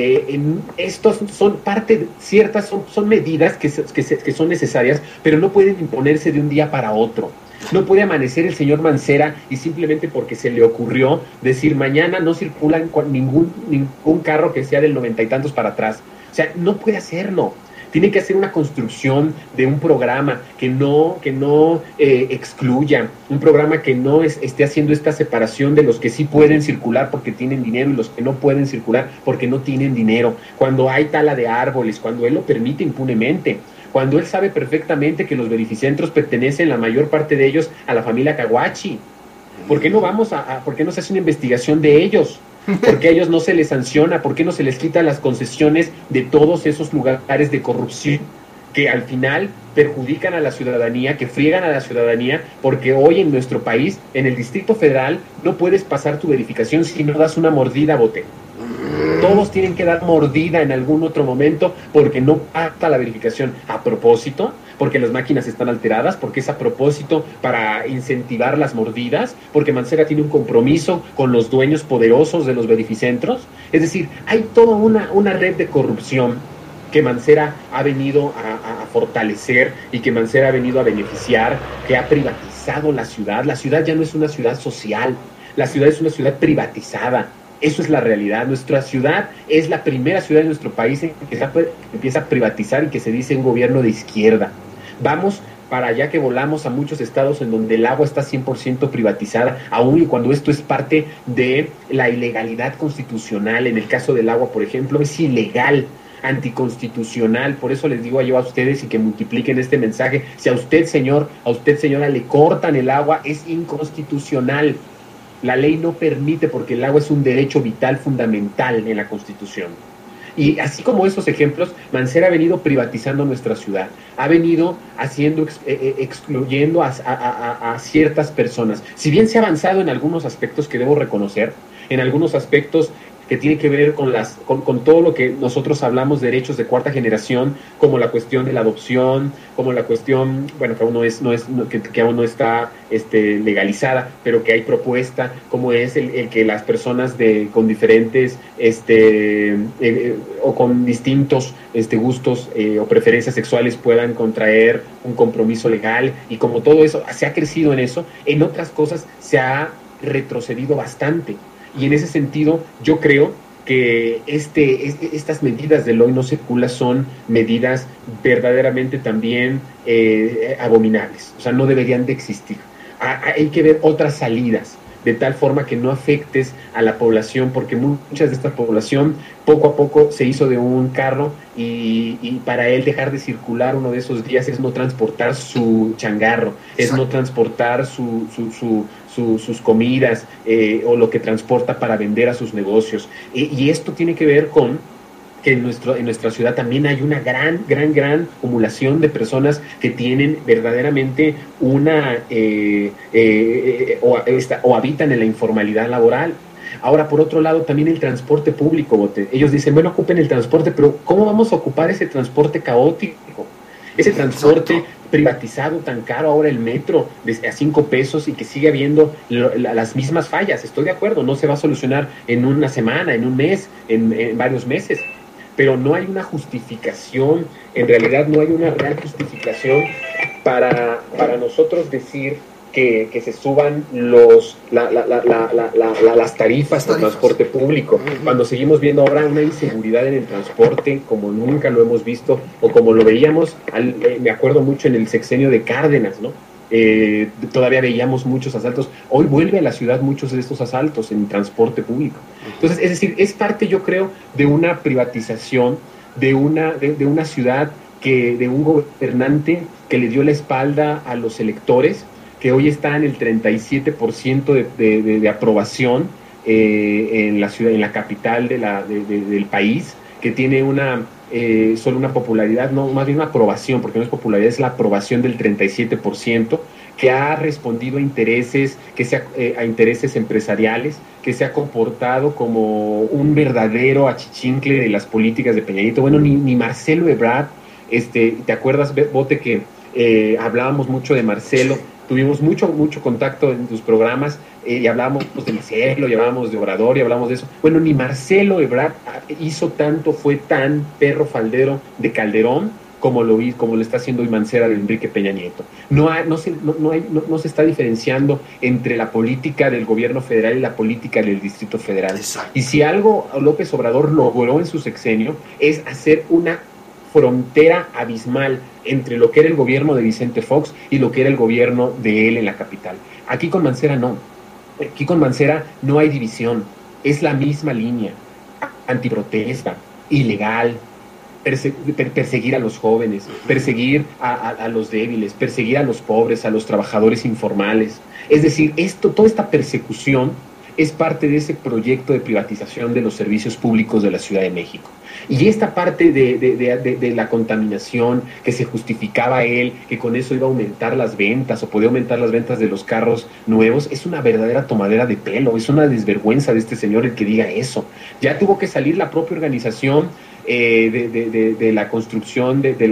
[SPEAKER 2] estos son parte ciertas, son medidas que son necesarias, pero no pueden imponerse de un día para otro. No puede amanecer el señor Mancera y simplemente porque se le ocurrió decir mañana no circula ningún carro que sea del 90 y tantos para atrás. O sea, no puede hacerlo. Tiene que hacer una construcción de un programa que no excluya, un programa que no esté haciendo esta separación de los que sí pueden circular porque tienen dinero y los que no pueden circular porque no tienen dinero. Cuando hay tala de árboles, cuando él lo permite impunemente, cuando él sabe perfectamente que los verificentros pertenecen, la mayor parte de ellos, a la familia Caguachi. ¿Por qué no por qué no se hace una investigación de ellos? ¿Por qué a ellos no se les sanciona? ¿Por qué no se les quita las concesiones de todos esos lugares de corrupción que al final perjudican a la ciudadanía, que friegan a la ciudadanía? Porque hoy en nuestro país, en el Distrito Federal, no puedes pasar tu verificación si no das una mordida, Bote. Todos tienen que dar mordida en algún otro momento porque no pasa la verificación. A propósito, porque las máquinas están alteradas, porque es a propósito para incentivar las mordidas, porque Mancera tiene un compromiso con los dueños poderosos de los verificentros. Es decir, hay toda una red de corrupción que Mancera ha venido a fortalecer y que Mancera ha venido a beneficiar, que ha privatizado la ciudad. La ciudad ya no es una ciudad social, la ciudad es una ciudad privatizada. Eso es la realidad. Nuestra ciudad es la primera ciudad de nuestro país en que se empieza a privatizar y que se dice un gobierno de izquierda. Vamos para allá que volamos a muchos estados en donde el agua está 100% privatizada, aun y cuando esto es parte de la ilegalidad constitucional. En el caso del agua, por ejemplo, es ilegal, anticonstitucional. Por eso les digo yo a ustedes y que multipliquen este mensaje. Si a usted, señor, a usted, señora, le cortan el agua, es inconstitucional. La ley no permite, porque el agua es un derecho vital fundamental en la Constitución. Y así como esos ejemplos, Mancera ha venido privatizando nuestra ciudad, ha venido excluyendo a ciertas personas. Si bien se ha avanzado en algunos aspectos que debo reconocer, en algunos aspectos que tiene que ver con todo lo que nosotros hablamos de derechos de cuarta generación, como la cuestión de la adopción, como la cuestión, bueno, que aún que aún no está legalizada, pero que hay propuesta, como es el que las personas con diferentes o con distintos gustos o preferencias sexuales puedan contraer un compromiso legal, y como todo eso se ha crecido en eso, en otras cosas se ha retrocedido bastante. Y en ese sentido, yo creo que estas medidas del hoy no circula son medidas verdaderamente también abominables, o sea, no deberían de existir. Hay que ver otras salidas, de tal forma que no afectes a la población, porque muchas de esta población poco a poco se hizo de un carro y para él dejar de circular uno de esos días es no transportar su changarro, es no transportar sus comidas o lo que transporta para vender a sus negocios. Y esto tiene que ver con que en nuestra ciudad también hay una gran acumulación de personas que tienen verdaderamente una o habitan en la informalidad laboral. Ahora, por otro lado, también el transporte público, Bote. Ellos dicen, bueno, ocupen el transporte, pero ¿cómo vamos a ocupar ese transporte caótico? Ese transporte privatizado tan caro, ahora el metro a 5 pesos y que sigue habiendo las mismas fallas. Estoy de acuerdo, no se va a solucionar en una semana, en un mes, en varios meses. Pero no hay una justificación, en realidad no hay una real justificación para nosotros decir que se suban las tarifas del transporte público, cuando seguimos viendo ahora una inseguridad en el transporte como nunca lo hemos visto, o como lo veíamos, me acuerdo mucho en el sexenio de Cárdenas, ¿no? Todavía veíamos muchos asaltos. Hoy vuelve a la ciudad muchos de estos asaltos en transporte público. Entonces, es decir, es parte, yo creo, de una privatización, de una ciudad, de un gobernante que le dio la espalda a los electores, que hoy está en el 37% de aprobación en la ciudad, en la capital del país, que tiene solo una popularidad, no, más bien una aprobación, porque no es popularidad, es la aprobación del 37%, que ha respondido a intereses, a intereses empresariales, que se ha comportado como un verdadero achichincle de las políticas de Peña Nieto. Bueno, ni Marcelo Ebrard, ¿te acuerdas, Bote, que hablábamos mucho de Marcelo? Tuvimos mucho contacto en tus programas y hablábamos de Marcelo, y hablábamos de Obrador, y hablábamos de eso. Bueno, ni Marcelo Ebrard hizo tanto, fue tan perro faldero de Calderón como lo está haciendo hoy Mancera de Enrique Peña Nieto. No se está diferenciando entre la política del gobierno federal y la política del Distrito Federal.
[SPEAKER 1] Exacto.
[SPEAKER 2] Y si algo López Obrador logró en su sexenio es hacer una frontera abismal entre lo que era el gobierno de Vicente Fox y lo que era el gobierno de él en la capital. Aquí con Mancera no. Aquí con Mancera no hay división. Es la misma línea. Antiprotesta, ilegal, perseguir a los jóvenes, perseguir a los débiles, perseguir a los pobres, a los trabajadores informales. Es decir, toda esta persecución es parte de ese proyecto de privatización de los servicios públicos de la Ciudad de México. Y esta parte de la contaminación, que se justificaba él, que con eso iba a aumentar las ventas o podía aumentar las ventas de los carros nuevos, es una verdadera tomadera de pelo, es una desvergüenza de este señor el que diga eso. Ya tuvo que salir la propia organización de la construcción de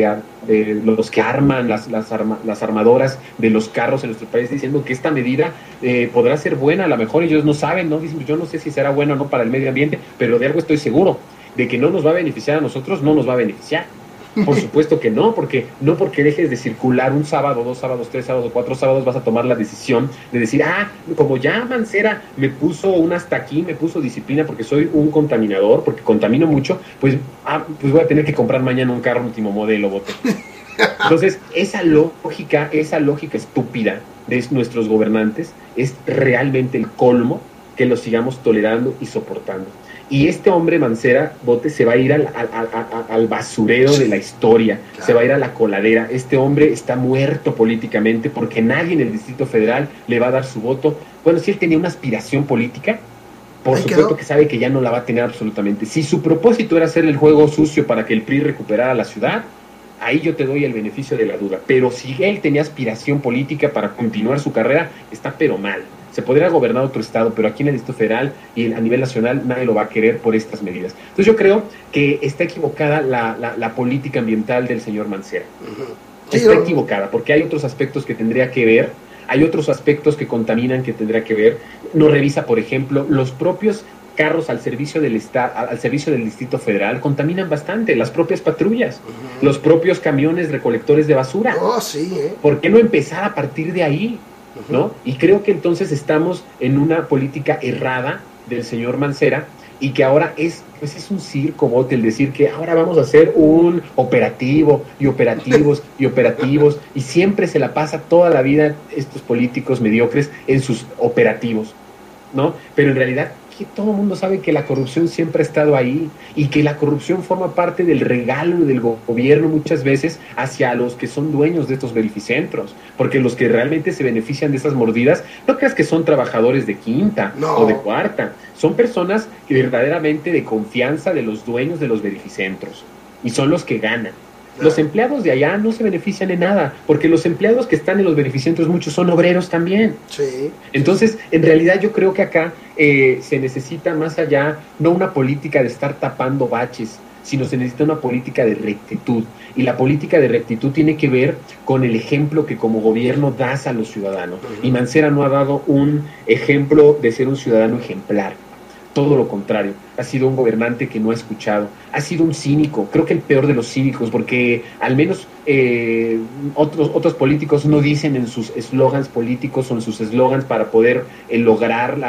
[SPEAKER 2] los que arman las armadoras de los carros en nuestro país, diciendo que esta medida podrá ser buena. A lo mejor ellos no saben, ¿no? Dicen, yo no sé si será buena o no para el medio ambiente, pero de algo estoy seguro, de que no nos va a beneficiar a nosotros, no nos va a beneficiar. Por supuesto que no, porque dejes de circular un sábado, 2 sábados, 3 sábados, 4 sábados, vas a tomar la decisión de decir, como ya Mancera me puso un hasta aquí, me puso disciplina porque soy un contaminador, porque contamino mucho, pues voy a tener que comprar mañana un carro último modelo, Bote. Entonces, esa lógica estúpida de nuestros gobernantes es realmente el colmo que lo sigamos tolerando y soportando. Y este hombre Mancera, Bote, se va a ir al basurero de la historia, claro. Se va a ir a la coladera. Este hombre está muerto políticamente porque nadie en el Distrito Federal le va a dar su voto. Bueno, si él tenía una aspiración política, por supuesto que sabe que ya no la va a tener absolutamente. Si su propósito era hacer el juego sucio para que el PRI recuperara la ciudad, ahí yo te doy el beneficio de la duda. Pero si él tenía aspiración política para continuar su carrera, está pero mal. Se podría gobernar otro estado, pero aquí en el Distrito Federal y a nivel nacional nadie lo va a querer por estas medidas. Entonces yo creo que está equivocada la política ambiental del señor Mancera. Está equivocada, porque hay otros aspectos que tendría que ver, hay otros aspectos que contaminan que tendría que ver. No revisa, por ejemplo, los propios carros al servicio del Distrito Federal contaminan bastante, las propias patrullas, los propios camiones recolectores de basura. ¿Por qué no empezar a partir de ahí? ¿No? Y creo que entonces estamos en una política errada del señor Mancera, y que ahora es un circo, Bote, el decir que ahora vamos a hacer un operativo y operativos y operativos, y siempre se la pasa toda la vida estos políticos mediocres en sus operativos, ¿no? Pero en realidad que todo el mundo sabe que la corrupción siempre ha estado ahí y que la corrupción forma parte del regalo del gobierno muchas veces hacia los que son dueños de estos verificentros, porque los que realmente se benefician de esas mordidas, no creas que son trabajadores de quinta o de cuarta, son personas que verdaderamente de confianza de los dueños de los verificentros y son los que ganan. Los empleados de allá no se benefician en nada, porque los empleados que están en los beneficentros, muchos son obreros también.
[SPEAKER 1] Sí.
[SPEAKER 2] Entonces, en realidad yo creo que acá se necesita más allá, no una política de estar tapando baches, sino se necesita una política de rectitud. Y la política de rectitud tiene que ver con el ejemplo que como gobierno das a los ciudadanos. Y Mancera no ha dado un ejemplo de ser un ciudadano ejemplar. Todo lo contrario, ha sido un gobernante que no ha escuchado, ha sido un cínico, creo que el peor de los cínicos, porque al menos otros políticos no dicen en sus eslogans políticos o en sus eslogans para poder lograr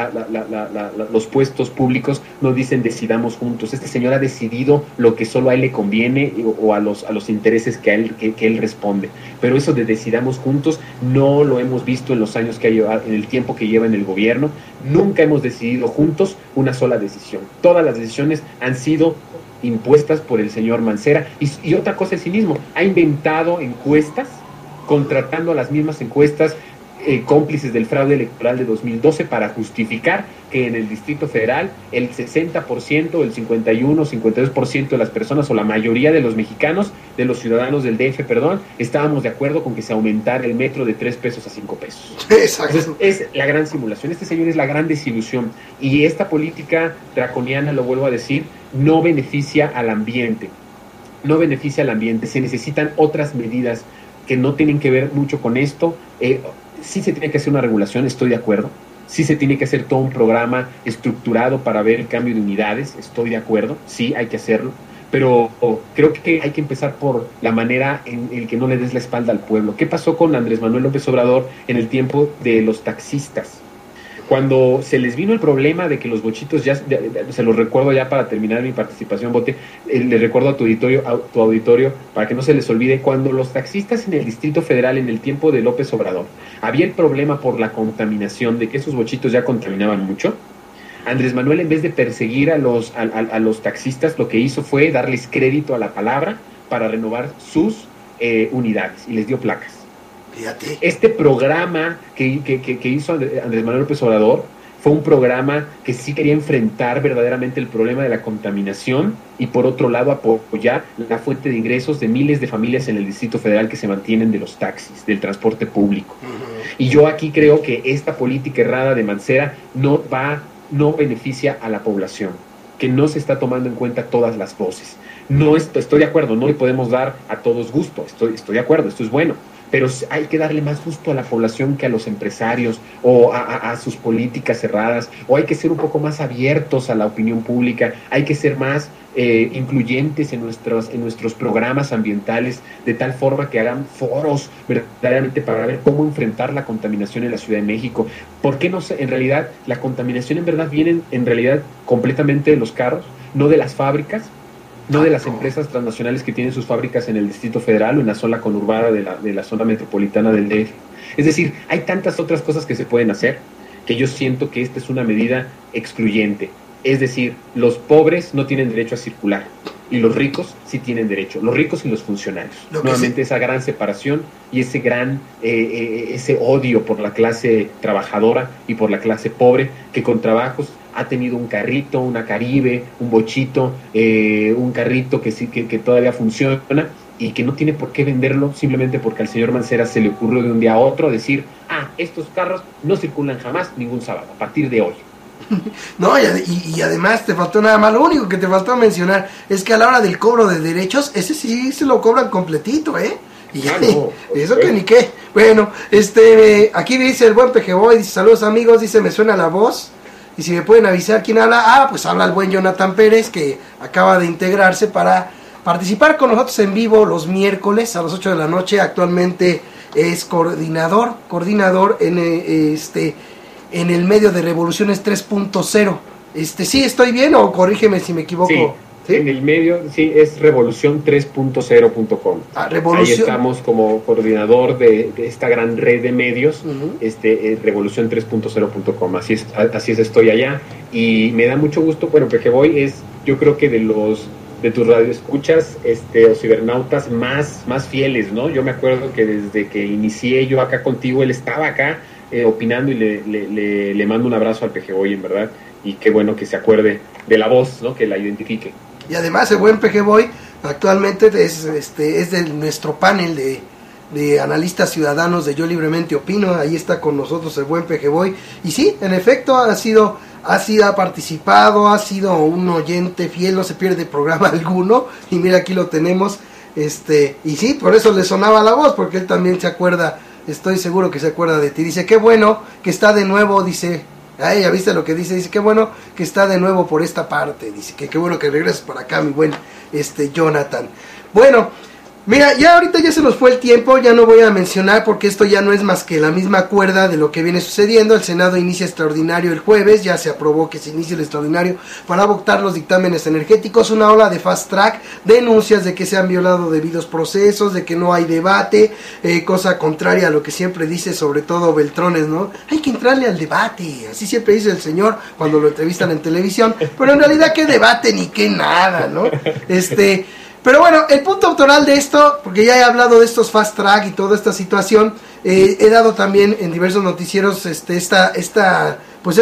[SPEAKER 2] los puestos públicos, no dicen decidamos juntos. Este señor ha decidido lo que solo a él le conviene o a los intereses que él responde, pero eso de decidamos juntos no lo hemos visto en los años que ha llevado, en el tiempo que lleva en el gobierno. Nunca hemos decidido juntos una sola decisión. Todas las decisiones han sido impuestas por el señor Mancera. Y otra cosa es cinismo. Ha inventado encuestas, contratando a las mismas encuestas cómplices del fraude electoral de 2012 para justificar que en el Distrito Federal el 60%, el 51, 52% de las personas o la mayoría de los mexicanos, de los ciudadanos del DF, estábamos de acuerdo con que se aumentara el metro de 3 pesos a 5 pesos.
[SPEAKER 1] Exacto.
[SPEAKER 2] Entonces, es la gran simulación. Este señor es la gran desilusión. Y esta política draconiana, lo vuelvo a decir, no beneficia al ambiente. No beneficia al ambiente. Se necesitan otras medidas que no tienen que ver mucho con esto. Sí se tiene que hacer una regulación, estoy de acuerdo. Sí se tiene que hacer todo un programa estructurado para ver el cambio de unidades, estoy de acuerdo. Sí, hay que hacerlo. Pero creo que hay que empezar por la manera en el que no le des la espalda al pueblo. ¿Qué pasó con Andrés Manuel López Obrador en el tiempo de los taxistas? Cuando se les vino el problema de que los bochitos, ya se los recuerdo ya para terminar mi participación, Bote, le recuerdo a tu auditorio, para que no se les olvide, cuando los taxistas en el Distrito Federal, en el tiempo de López Obrador, había el problema por la contaminación, de que esos bochitos ya contaminaban mucho, Andrés Manuel, en vez de perseguir a los taxistas, lo que hizo fue darles crédito a la palabra para renovar sus unidades, y les dio placas.
[SPEAKER 1] Fíjate.
[SPEAKER 2] Este programa que hizo Andrés Manuel López Obrador fue un programa que sí quería enfrentar verdaderamente el problema de la contaminación y por otro lado apoyar la fuente de ingresos de miles de familias en el Distrito Federal que se mantienen de los taxis, del transporte público. Y yo aquí creo que esta política errada de Mancera no beneficia a la población, que no se está tomando en cuenta todas las voces. No estoy de acuerdo, no le podemos dar a todos gusto, estoy de acuerdo, esto es bueno. Pero hay que darle más gusto a la población que a los empresarios o a sus políticas cerradas, o hay que ser un poco más abiertos a la opinión pública, hay que ser más incluyentes en nuestros programas ambientales, de tal forma que hagan foros verdaderamente para ver cómo enfrentar la contaminación en la Ciudad de México. ¿Por qué no sé? En realidad, la contaminación en verdad viene en realidad completamente de los carros, no de las fábricas, no de las empresas transnacionales que tienen sus fábricas en el Distrito Federal o en la zona conurbada de la zona metropolitana del DF. Es decir, hay tantas otras cosas que se pueden hacer que yo siento que esta es una medida excluyente. Es decir, los pobres no tienen derecho a circular y los ricos sí tienen derecho, los ricos y los funcionarios. Nuevamente esa gran separación y ese odio por la clase trabajadora y por la clase pobre que con trabajos ha tenido un carrito, una Caribe, un bochito, un carrito que todavía funciona y que no tiene por qué venderlo simplemente porque al señor Mancera se le ocurrió de un día a otro decir, estos carros no circulan jamás ningún sábado, a partir de hoy.
[SPEAKER 1] No, y además te faltó nada más, lo único que te faltó mencionar es que a la hora del cobro de derechos, ese sí se lo cobran completito, y no, eso que ni qué. Bueno, aquí dice el buen Pejeboy, dice saludos amigos, dice me suena la voz. Y si me pueden avisar quién habla, pues habla el buen Jonathan Pérez, que acaba de integrarse para participar con nosotros en vivo los miércoles a las 8 de la noche. Actualmente es coordinador en el medio de Revoluciones 3.0, Sí, estoy bien, o corrígeme si me equivoco.
[SPEAKER 2] Sí. ¿Sí? En el medio, sí, es revolución3.0.com. Ahí estamos como coordinador de esta gran red de medios, revolución3.0.com. Así es, estoy allá. Y me da mucho gusto, bueno, porque yo creo que de tus radioescuchas o cibernautas más fieles, ¿no? Yo me acuerdo que desde que inicié yo acá contigo, él estaba acá opinando, y le mando un abrazo al Pejeboy, en verdad. Y qué bueno que se acuerde de la voz, ¿no? Que la identifique.
[SPEAKER 1] Y además el buen Pejeboy actualmente es de nuestro panel de analistas ciudadanos de Yo Libremente Opino. Ahí está con nosotros el buen Pejeboy. Y sí, en efecto, ha participado, ha sido un oyente fiel, no se pierde programa alguno. Y mira, aquí lo tenemos. Y sí, por eso le sonaba la voz, porque él también se acuerda, estoy seguro que se acuerda de ti. Dice, qué bueno que está de nuevo, dice... Ay, ¿ya viste lo que dice? Dice, qué bueno que está de nuevo por esta parte. Dice que qué bueno que regreses por acá, mi buen Jonathan. Bueno, mira, ya ahorita ya se nos fue el tiempo, ya no voy a mencionar porque esto ya no es más que la misma cuerda de lo que viene sucediendo. El Senado inicia extraordinario el jueves, ya se aprobó que se inicie el extraordinario para votar los dictámenes energéticos, una ola de fast track, denuncias de que se han violado debidos procesos, de que no hay debate, cosa contraria a lo que siempre dice sobre todo Beltrones, ¿no? Hay que entrarle al debate, así siempre dice el señor cuando lo entrevistan en televisión, pero en realidad qué debate ni qué nada, ¿no? Pero bueno, el punto autoral de esto, porque ya he hablado de estos fast track y toda esta situación, he dado también en diversos noticieros estas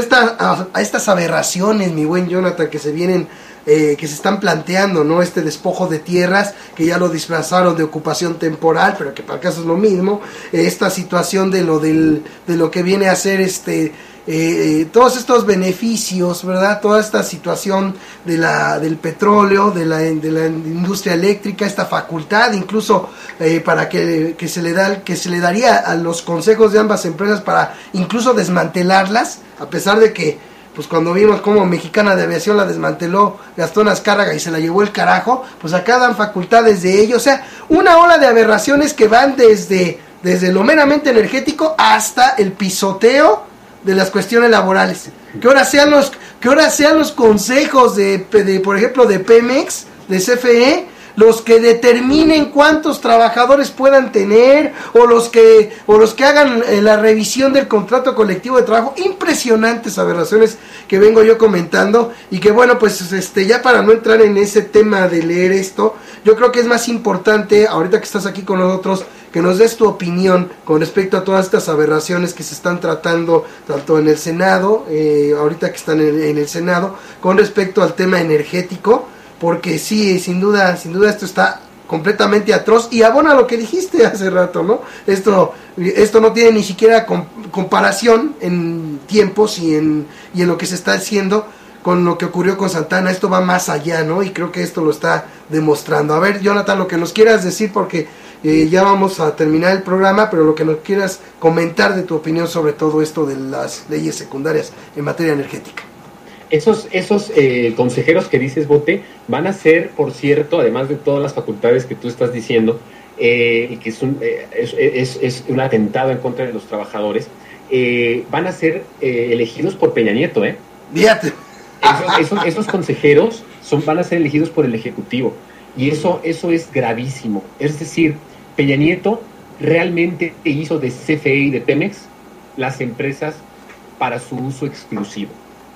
[SPEAKER 1] aberraciones, mi buen Jonathan, que se vienen, que se están planteando, ¿no? Este despojo de tierras, que ya lo disfrazaron de ocupación temporal, pero que para el caso es lo mismo, esta situación de lo que viene a ser todos estos beneficios, ¿verdad? Toda esta situación del petróleo, de la industria eléctrica, esta facultad incluso para que se le daría a los consejos de ambas empresas para incluso desmantelarlas, a pesar de que pues cuando vimos cómo Mexicana de Aviación la desmanteló Gastón Azcárraga y se la llevó el carajo, pues acá dan facultades de ello, o sea, una ola de aberraciones que van desde lo meramente energético hasta el pisoteo de las cuestiones laborales, que ahora sean los consejos de por ejemplo de Pemex, de CFE, los que determinen cuántos trabajadores puedan tener, o los que hagan la revisión del contrato colectivo de trabajo. Impresionantes aberraciones que vengo yo comentando, y que bueno, pues ya para no entrar en ese tema de leer esto, yo creo que es más importante, ahorita que estás aquí con nosotros, que nos des tu opinión con respecto a todas estas aberraciones que se están tratando tanto en el Senado, ahorita que están en el Senado, con respecto al tema energético, porque sí, sin duda esto está completamente atroz, y abona lo que dijiste hace rato, ¿no? Esto no tiene ni siquiera comparación en tiempos y en lo que se está haciendo con lo que ocurrió con Santana. Esto va más allá, ¿no? Y creo que esto lo está demostrando. A ver, Jonathan, lo que nos quieras decir, porque ya vamos a terminar el programa, pero lo que nos quieras comentar de tu opinión sobre todo esto de las leyes secundarias en materia energética.
[SPEAKER 2] Esos consejeros que dices, Bote, van a ser, por cierto, además de todas las facultades que tú estás diciendo, y que es un atentado en contra de los trabajadores, van a ser elegidos por Peña Nieto, ¿eh?
[SPEAKER 1] Fíjate.
[SPEAKER 2] Esos consejeros van a ser elegidos por el Ejecutivo, y eso es gravísimo. Es decir, Peña Nieto realmente hizo de CFE y de Pemex las empresas para su uso exclusivo.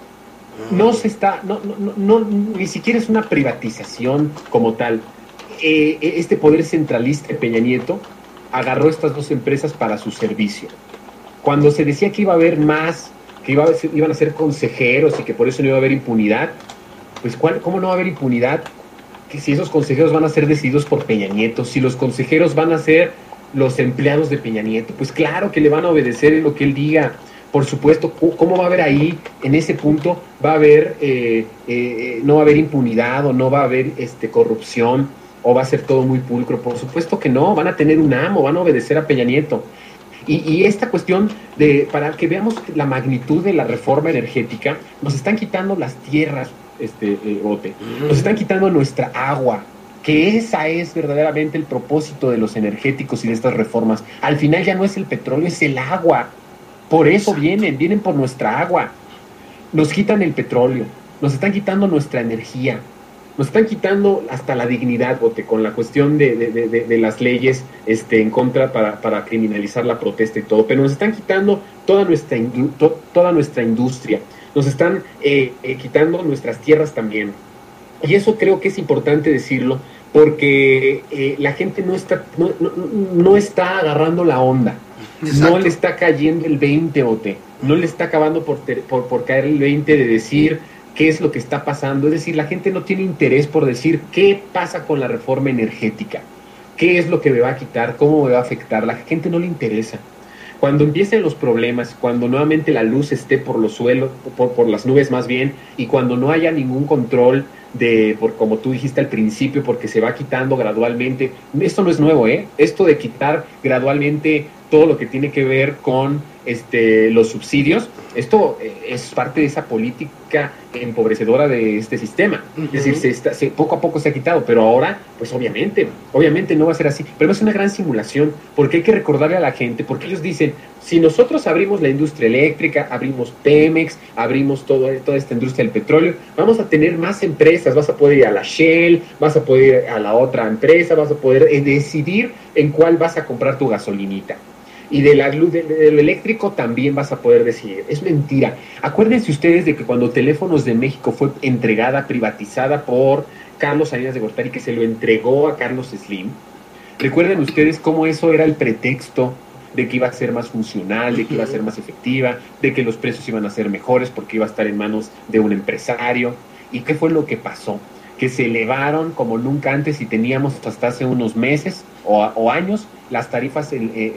[SPEAKER 2] Ni siquiera es una privatización como tal. Este poder centralista de Peña Nieto agarró estas dos empresas para su servicio. Cuando se decía que iba a haber más, que iban a ser consejeros y que por eso no iba a haber impunidad, pues ¿cómo no va a haber impunidad? Que si esos consejeros van a ser decididos por Peña Nieto, si los consejeros van a ser los empleados de Peña Nieto, pues claro que le van a obedecer en lo que él diga. Por supuesto, ¿cómo va a haber ahí, en ese punto, va a haber, no va a haber impunidad, o no va a haber corrupción, o va a ser todo muy pulcro? Por supuesto que no, van a tener un amo, van a obedecer a Peña Nieto. Y esta cuestión para que veamos la magnitud de la reforma energética, nos están quitando las tierras, Bote, nos están quitando nuestra agua, que esa es verdaderamente el propósito de los energéticos y de estas reformas. Al final ya no es el petróleo, es el agua. Por eso vienen por nuestra agua. Nos quitan el petróleo, nos están quitando nuestra energía, nos están quitando hasta la dignidad, Bote, con la cuestión de las leyes en contra para criminalizar la protesta y todo, pero nos están quitando toda nuestra industria, nos están quitando nuestras tierras también. Y eso creo que es importante decirlo, porque la gente no está agarrando la onda. Exacto. No le está cayendo el 20, Bote, no le está acabando por caer el 20 de decir qué es lo que está pasando. Es decir, la gente no tiene interés por decir qué pasa con la reforma energética, qué es lo que me va a quitar, cómo me va a afectar. La gente no le interesa. Cuando empiecen los problemas, cuando nuevamente la luz esté por los suelos, por las nubes más bien, y cuando no haya ningún control como tú dijiste al principio, porque se va quitando gradualmente. Esto no es nuevo, esto de quitar gradualmente todo lo que tiene que ver con los subsidios, esto es parte de esa política empobrecedora de este sistema. Uh-huh. Es decir, poco a poco se ha quitado, pero ahora, pues obviamente no va a ser así, pero es una gran simulación, porque hay que recordarle a la gente, porque ellos dicen, si nosotros abrimos la industria eléctrica, abrimos Pemex, abrimos toda esta industria del petróleo, vamos a tener más empresas, vas a poder ir a la Shell, vas a poder ir a la otra empresa, vas a poder decidir en cuál vas a comprar tu gasolinita. Y de la luz, de lo eléctrico también vas a poder decidir. Es mentira. Acuérdense ustedes de que cuando Teléfonos de México fue privatizada por Carlos Salinas de Gortari, que se lo entregó a Carlos Slim, recuerden ustedes cómo eso era el pretexto de que iba a ser más funcional, de que iba a ser más efectiva, de que los precios iban a ser mejores porque iba a estar en manos de un empresario. ¿Y qué fue lo que pasó? Que se elevaron como nunca antes y teníamos hasta hace unos meses o años las tarifas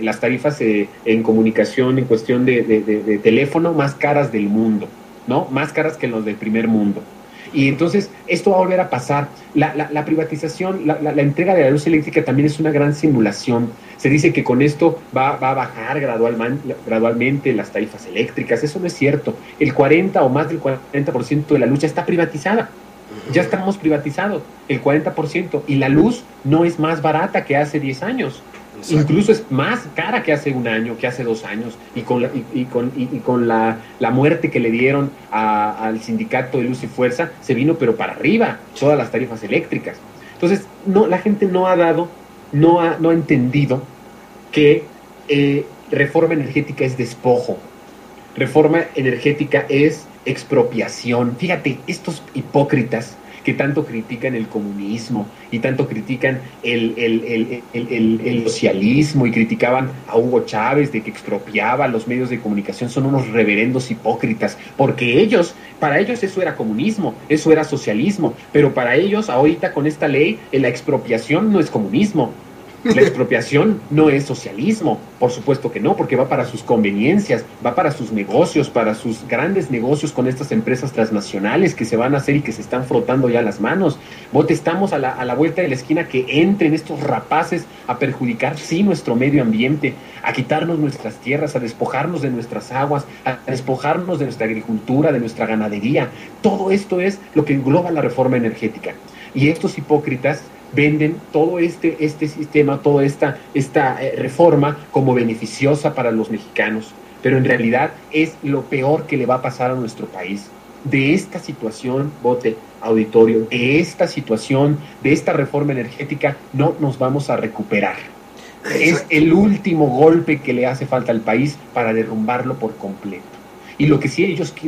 [SPEAKER 2] en comunicación, en cuestión de teléfono, más caras del mundo, ¿no? Más caras que los del primer mundo. Y entonces esto va a volver a pasar. La privatización, la entrega de la luz eléctrica también es una gran simulación. Se dice que con esto va a bajar gradualmente las tarifas eléctricas. Eso no es cierto. El 40 o más del 40% de la luz ya está privatizada. Ya estamos privatizados, el 40%. Y la luz no es más barata que hace 10 años. Exacto. Incluso es más cara que hace un año, que hace 2 años. Y con la muerte que le dieron al sindicato de Luz y Fuerza, se vino pero para arriba todas las tarifas eléctricas. Entonces, la gente no ha entendido que reforma energética es despojo. Reforma energética es expropiación. Fíjate, estos hipócritas que tanto critican el comunismo y tanto critican el socialismo y criticaban a Hugo Chávez de que expropiaba los medios de comunicación, son unos reverendos hipócritas, porque para ellos eso era comunismo, eso era socialismo, pero para ellos ahorita con esta ley la expropiación no es comunismo. La expropiación no es socialismo, por supuesto que no, porque va para sus conveniencias, va para sus negocios, para sus grandes negocios con estas empresas transnacionales que se van a hacer y que se están frotando ya las manos. Estamos a la vuelta de la esquina que entren estos rapaces a perjudicar, sí, nuestro medio ambiente, a quitarnos nuestras tierras, a despojarnos de nuestras aguas, a despojarnos de nuestra agricultura, de nuestra ganadería. Todo esto es lo que engloba la reforma energética. Y estos hipócritas venden todo este sistema, toda esta reforma como beneficiosa para los mexicanos, pero en realidad es lo peor que le va a pasar a nuestro país. De esta situación, Bote, auditorio, de esta situación, de esta reforma energética, no nos vamos a recuperar. Es el último golpe que le hace falta al país para derrumbarlo por completo. Y lo que sí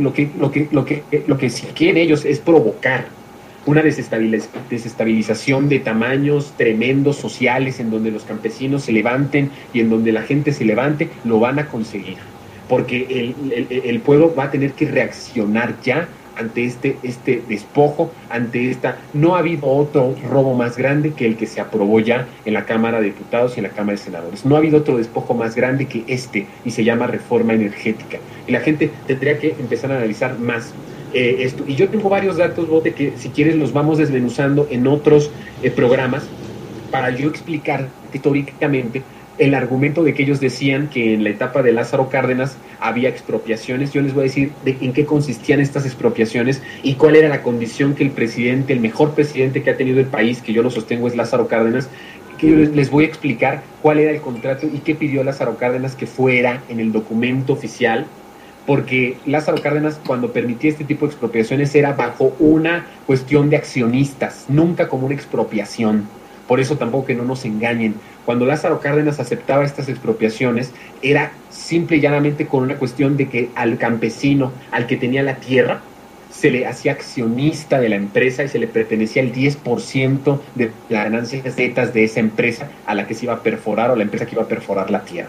[SPEAKER 2] quieren ellos es provocar una desestabilización de tamaños tremendos sociales, en donde los campesinos se levanten y en donde la gente se levante. Lo van a conseguir, porque el pueblo va a tener que reaccionar ya ante este despojo, ante esta. No ha habido otro robo más grande que el que se aprobó ya en la Cámara de Diputados y en la Cámara de Senadores. No ha habido otro despojo más grande que y se llama reforma energética. Y la gente tendría que empezar a analizar más esto. Y yo tengo varios datos, Bote, que si quieres los vamos desmenuzando en otros programas para yo explicar históricamente el argumento de que ellos decían que en la etapa de Lázaro Cárdenas había expropiaciones. Yo les voy a decir en qué consistían estas expropiaciones y cuál era la condición que el mejor presidente que ha tenido el país, que yo lo sostengo es Lázaro Cárdenas, que yo les voy a explicar cuál era el contrato y qué pidió Lázaro Cárdenas que fuera en el documento oficial porque Lázaro Cárdenas, cuando permitía este tipo de expropiaciones, era bajo una cuestión de accionistas, nunca como una expropiación. Por eso tampoco que no nos engañen. Cuando Lázaro Cárdenas aceptaba estas expropiaciones, era simple y llanamente con una cuestión de que al campesino, al que tenía la tierra, se le hacía accionista de la empresa y se le pertenecía el 10% de las ganancias netas de esa empresa a la que se iba a perforar o la empresa que iba a perforar la tierra.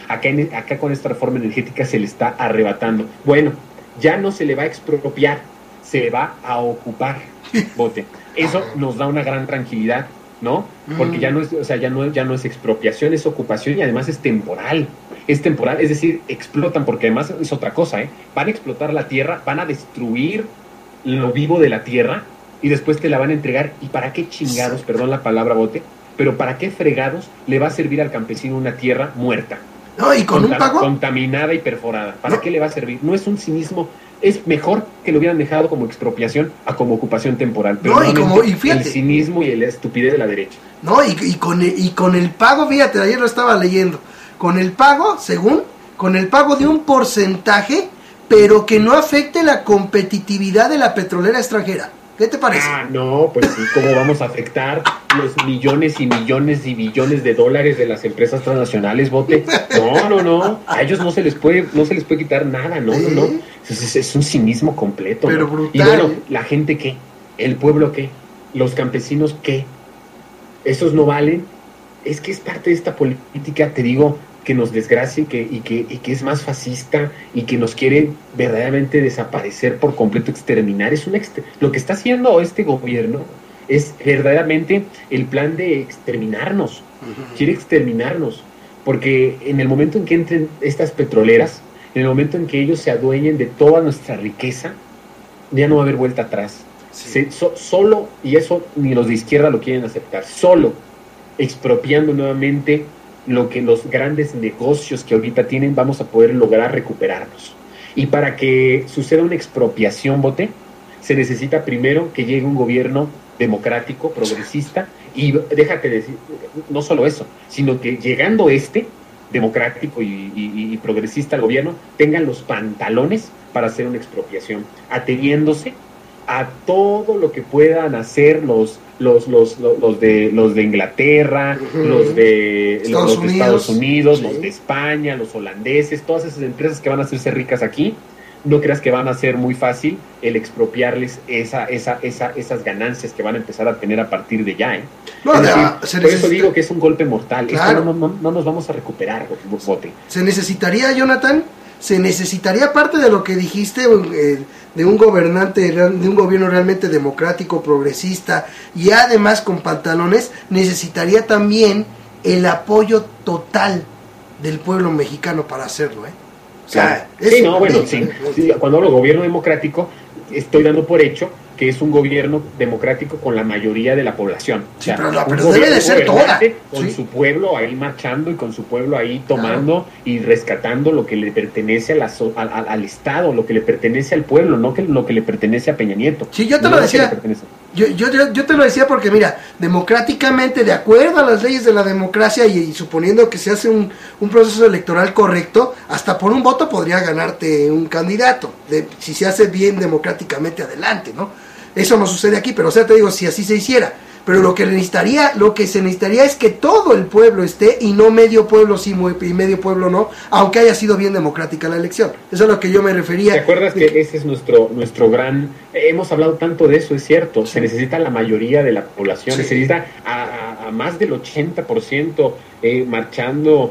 [SPEAKER 2] Acá con esta reforma energética se le está arrebatando. Bueno, ya no se le va a expropiar, se va a ocupar, bote. Eso nos da una gran tranquilidad, ¿no? Porque ya no es, o sea, ya no es expropiación, es ocupación y además es temporal. Es temporal, es decir, explotan, porque además es otra cosa, ¿eh? Van a explotar la tierra, van a destruir lo vivo de la tierra y después te la van a entregar. ¿Y para qué chingados, perdón la palabra, bote, pero para qué fregados le va a servir al campesino una tierra muerta?
[SPEAKER 1] No, y con un pago
[SPEAKER 2] contaminada y perforada. ¿Para qué le va a servir? No es un cinismo. Es mejor que lo hubieran dejado como expropiación a como ocupación temporal. Pero
[SPEAKER 1] y fíjate,
[SPEAKER 2] el cinismo y la estupidez de la derecha.
[SPEAKER 1] No, y con el pago, fíjate, ayer lo estaba leyendo. Con el pago, con el pago de un porcentaje, pero que no afecte la competitividad de la petrolera extranjera. ¿Qué te parece?
[SPEAKER 2] No, pues sí, ¿cómo vamos a afectar los millones y millones y billones de dólares de las empresas transnacionales, bote? No, a ellos no se les puede quitar nada, no. Es un cinismo completo.
[SPEAKER 1] Pero
[SPEAKER 2] ¿no?
[SPEAKER 1] brutal.
[SPEAKER 2] Y bueno, ¿la gente qué? ¿El pueblo qué? ¿Los campesinos qué? ¿Esos no valen? Es que es parte de esta política, te digo, que nos desgracia y que es más fascista y que nos quiere verdaderamente desaparecer por completo, exterminar. Lo que está haciendo este gobierno es verdaderamente el plan de exterminarnos. Quiere exterminarnos, porque en el momento en que entren estas petroleras, en el momento en que ellos se adueñen de toda nuestra riqueza, ya no va a haber vuelta atrás. Sí. Solo, y eso ni los de izquierda lo quieren aceptar, solo expropiando nuevamente lo que los grandes negocios que ahorita tienen, vamos a poder lograr recuperarnos. Y para que suceda una expropiación, bote, se necesita primero que llegue un gobierno democrático, progresista, y déjate decir, no solo eso, sino que llegando democrático y progresista al gobierno, tengan los pantalones para hacer una expropiación, ateniéndose a todo lo que puedan hacer los de Inglaterra, los de Estados Unidos, sí, los de España, los holandeses, todas esas empresas que van a hacerse ricas aquí. No creas que van a ser muy fácil el expropiarles esas ganancias que van a empezar a tener a partir de ya, ¿eh? No, es decir, por eso digo que es un golpe mortal. Claro. Esto no nos vamos a recuperar, bote.
[SPEAKER 1] Se necesitaría, Jonathan, parte de lo que dijiste, de un gobierno realmente democrático, progresista y además con pantalones. Necesitaría también el apoyo total del pueblo mexicano para hacerlo, ¿eh?
[SPEAKER 2] O sea, sí. Cuando hablo de gobierno democrático, estoy dando por hecho que es un gobierno democrático con la mayoría de la población.
[SPEAKER 1] Sí, o sea, pero debe de ser toda.
[SPEAKER 2] Con su pueblo ahí marchando y con su pueblo ahí tomando y rescatando lo que le pertenece al Estado, lo que le pertenece al pueblo, no que lo que le pertenece a Peña Nieto.
[SPEAKER 1] Sí, yo te lo decía. Yo te lo decía porque, mira, democráticamente, de acuerdo a las leyes de la democracia y suponiendo que se hace un proceso electoral correcto, hasta por un voto podría ganarte un candidato, si se hace bien democráticamente adelante, ¿no? Eso no sucede aquí, pero o sea, te digo, si así se hiciera. Pero lo que se necesitaría es que todo el pueblo esté y no medio pueblo sí y medio pueblo no, aunque haya sido bien democrática la elección. Eso es a lo que yo me refería.
[SPEAKER 2] ¿Te acuerdas que ese es nuestro gran... Hemos hablado tanto de eso, es cierto. Sí. Se necesita la mayoría de la población, sí. Se necesita a más del 80% marchando,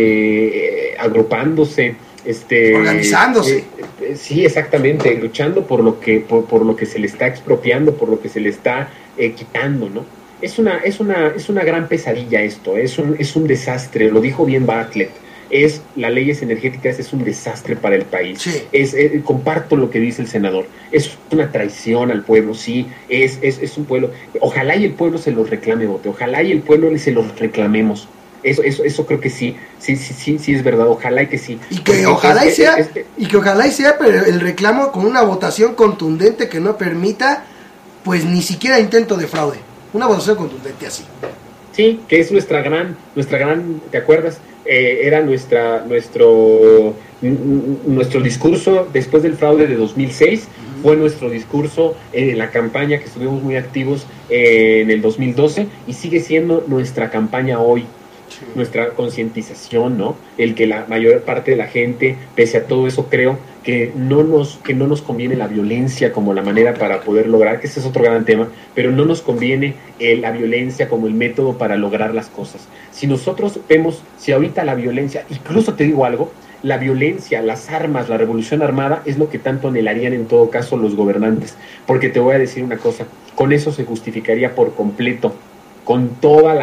[SPEAKER 2] agrupándose,
[SPEAKER 1] organizándose.
[SPEAKER 2] Sí, exactamente, luchando por lo que se le está expropiando, por lo que se le está quitando, ¿no? Es una gran pesadilla esto, es un desastre, lo dijo bien Bartlett. Las leyes energéticas es un desastre para el país. Sí. Comparto lo que dice el senador. Es una traición al pueblo, sí. Es un pueblo. Ojalá y el pueblo se los reclame, bote. Ojalá y el pueblo se los reclamemos. Eso creo que sí es verdad. Ojalá y que sí.
[SPEAKER 1] Y que ojalá y sea, pero el reclamo con una votación contundente que no permita, pues ni siquiera intento de fraude. Una votación contundente así.
[SPEAKER 2] Sí, que es nuestra gran, ¿te acuerdas? Era nuestro discurso después del fraude de 2006, fue nuestro discurso en la campaña que estuvimos muy activos en el 2012 y sigue siendo nuestra campaña hoy. Nuestra concientización, ¿no? El que la mayor parte de la gente, pese a todo eso, creo que no nos conviene la violencia como la manera para poder lograr, que ese es otro gran tema, pero no nos conviene la violencia como el método para lograr las cosas. Si nosotros vemos, si ahorita la violencia, incluso te digo algo, la violencia, las armas, la revolución armada es lo que tanto anhelarían en todo caso los gobernantes, porque te voy a decir una cosa, con eso se justificaría por completo con toda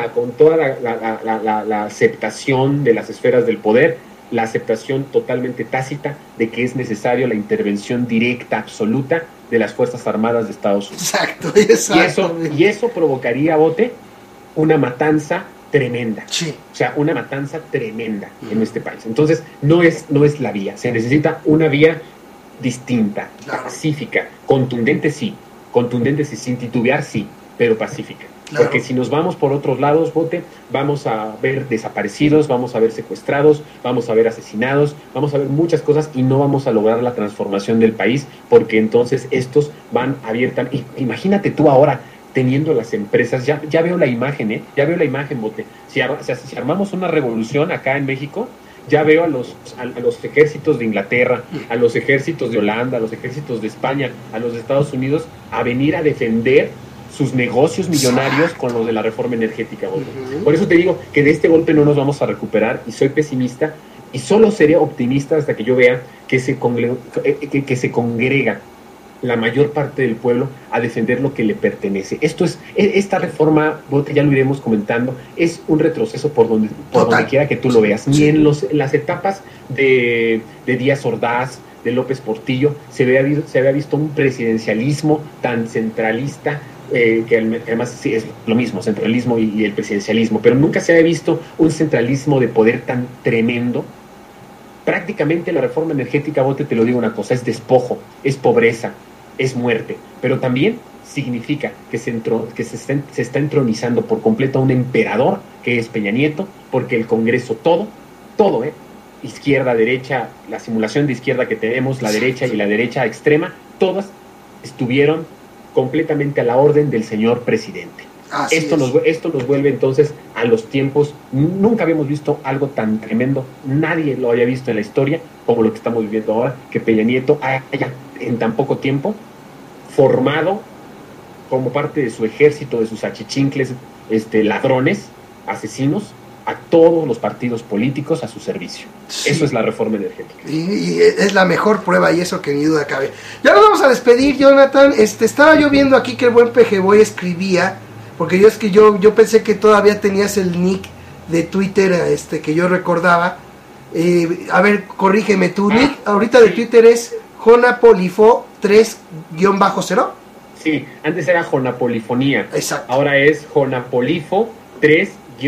[SPEAKER 2] la aceptación de las esferas del poder, la aceptación totalmente tácita de que es necesario la intervención directa, absoluta, de las Fuerzas Armadas de Estados Unidos.
[SPEAKER 1] Exacto.
[SPEAKER 2] Y eso provocaría, Bote, una matanza tremenda.
[SPEAKER 1] Sí.
[SPEAKER 2] O sea, una matanza tremenda en este país. Entonces, no es la vía. Se necesita una vía distinta, pacífica, contundente sí, sin titubear sí, pero pacífica. Claro. Porque si nos vamos por otros lados, Bote, vamos a ver desaparecidos, vamos a ver secuestrados, vamos a ver asesinados, vamos a ver muchas cosas y no vamos a lograr la transformación del país, porque entonces estos van abiertamente. Imagínate tú ahora teniendo las empresas, ya veo la imagen, ya veo la imagen, Bote. Si armamos una revolución acá en México, ya veo a los ejércitos de Inglaterra, a los ejércitos de Holanda, a los ejércitos de España, a los de Estados Unidos, a venir a defender sus negocios millonarios con los de la reforma energética. Por eso te digo que de este golpe no nos vamos a recuperar y soy pesimista y solo seré optimista hasta que yo vea que se congrega la mayor parte del pueblo a defender lo que le pertenece. Esta reforma, ya lo iremos comentando, es un retroceso por donde quiera que tú lo veas. Ni en las etapas de Díaz Ordaz, de López Portillo, se había visto un presidencialismo tan centralista, que además sí es lo mismo, centralismo y el presidencialismo, pero nunca se había visto un centralismo de poder tan tremendo. Prácticamente la reforma energética, Bote, te lo digo una cosa, es despojo, es pobreza, es muerte, pero también significa que se está entronizando por completo a un emperador que es Peña Nieto, porque el Congreso todo, izquierda, derecha, la simulación de izquierda que tenemos, la derecha y la derecha extrema, todas estuvieron completamente a la orden del señor presidente. Esto nos vuelve entonces a los tiempos, nunca habíamos visto algo tan tremendo, nadie lo había visto en la historia como lo que estamos viviendo ahora, que Peña Nieto haya en tan poco tiempo formado como parte de su ejército, de sus achichincles, ladrones, asesinos, a todos los partidos políticos a su servicio. Sí. Eso es la reforma energética.
[SPEAKER 1] Y es la mejor prueba, y eso que ni duda cabe. Ya nos vamos a despedir, Jonathan. Estaba yo viendo aquí que el buen Pejeboy escribía, porque yo pensé que todavía tenías el nick de Twitter que yo recordaba. A ver, corrígeme, tu nick ahorita de Twitter es Jonapolifo 3-0.
[SPEAKER 2] Sí, antes era Jonapolifonía.
[SPEAKER 1] Exacto.
[SPEAKER 2] Ahora es Jonapolifo 3-0.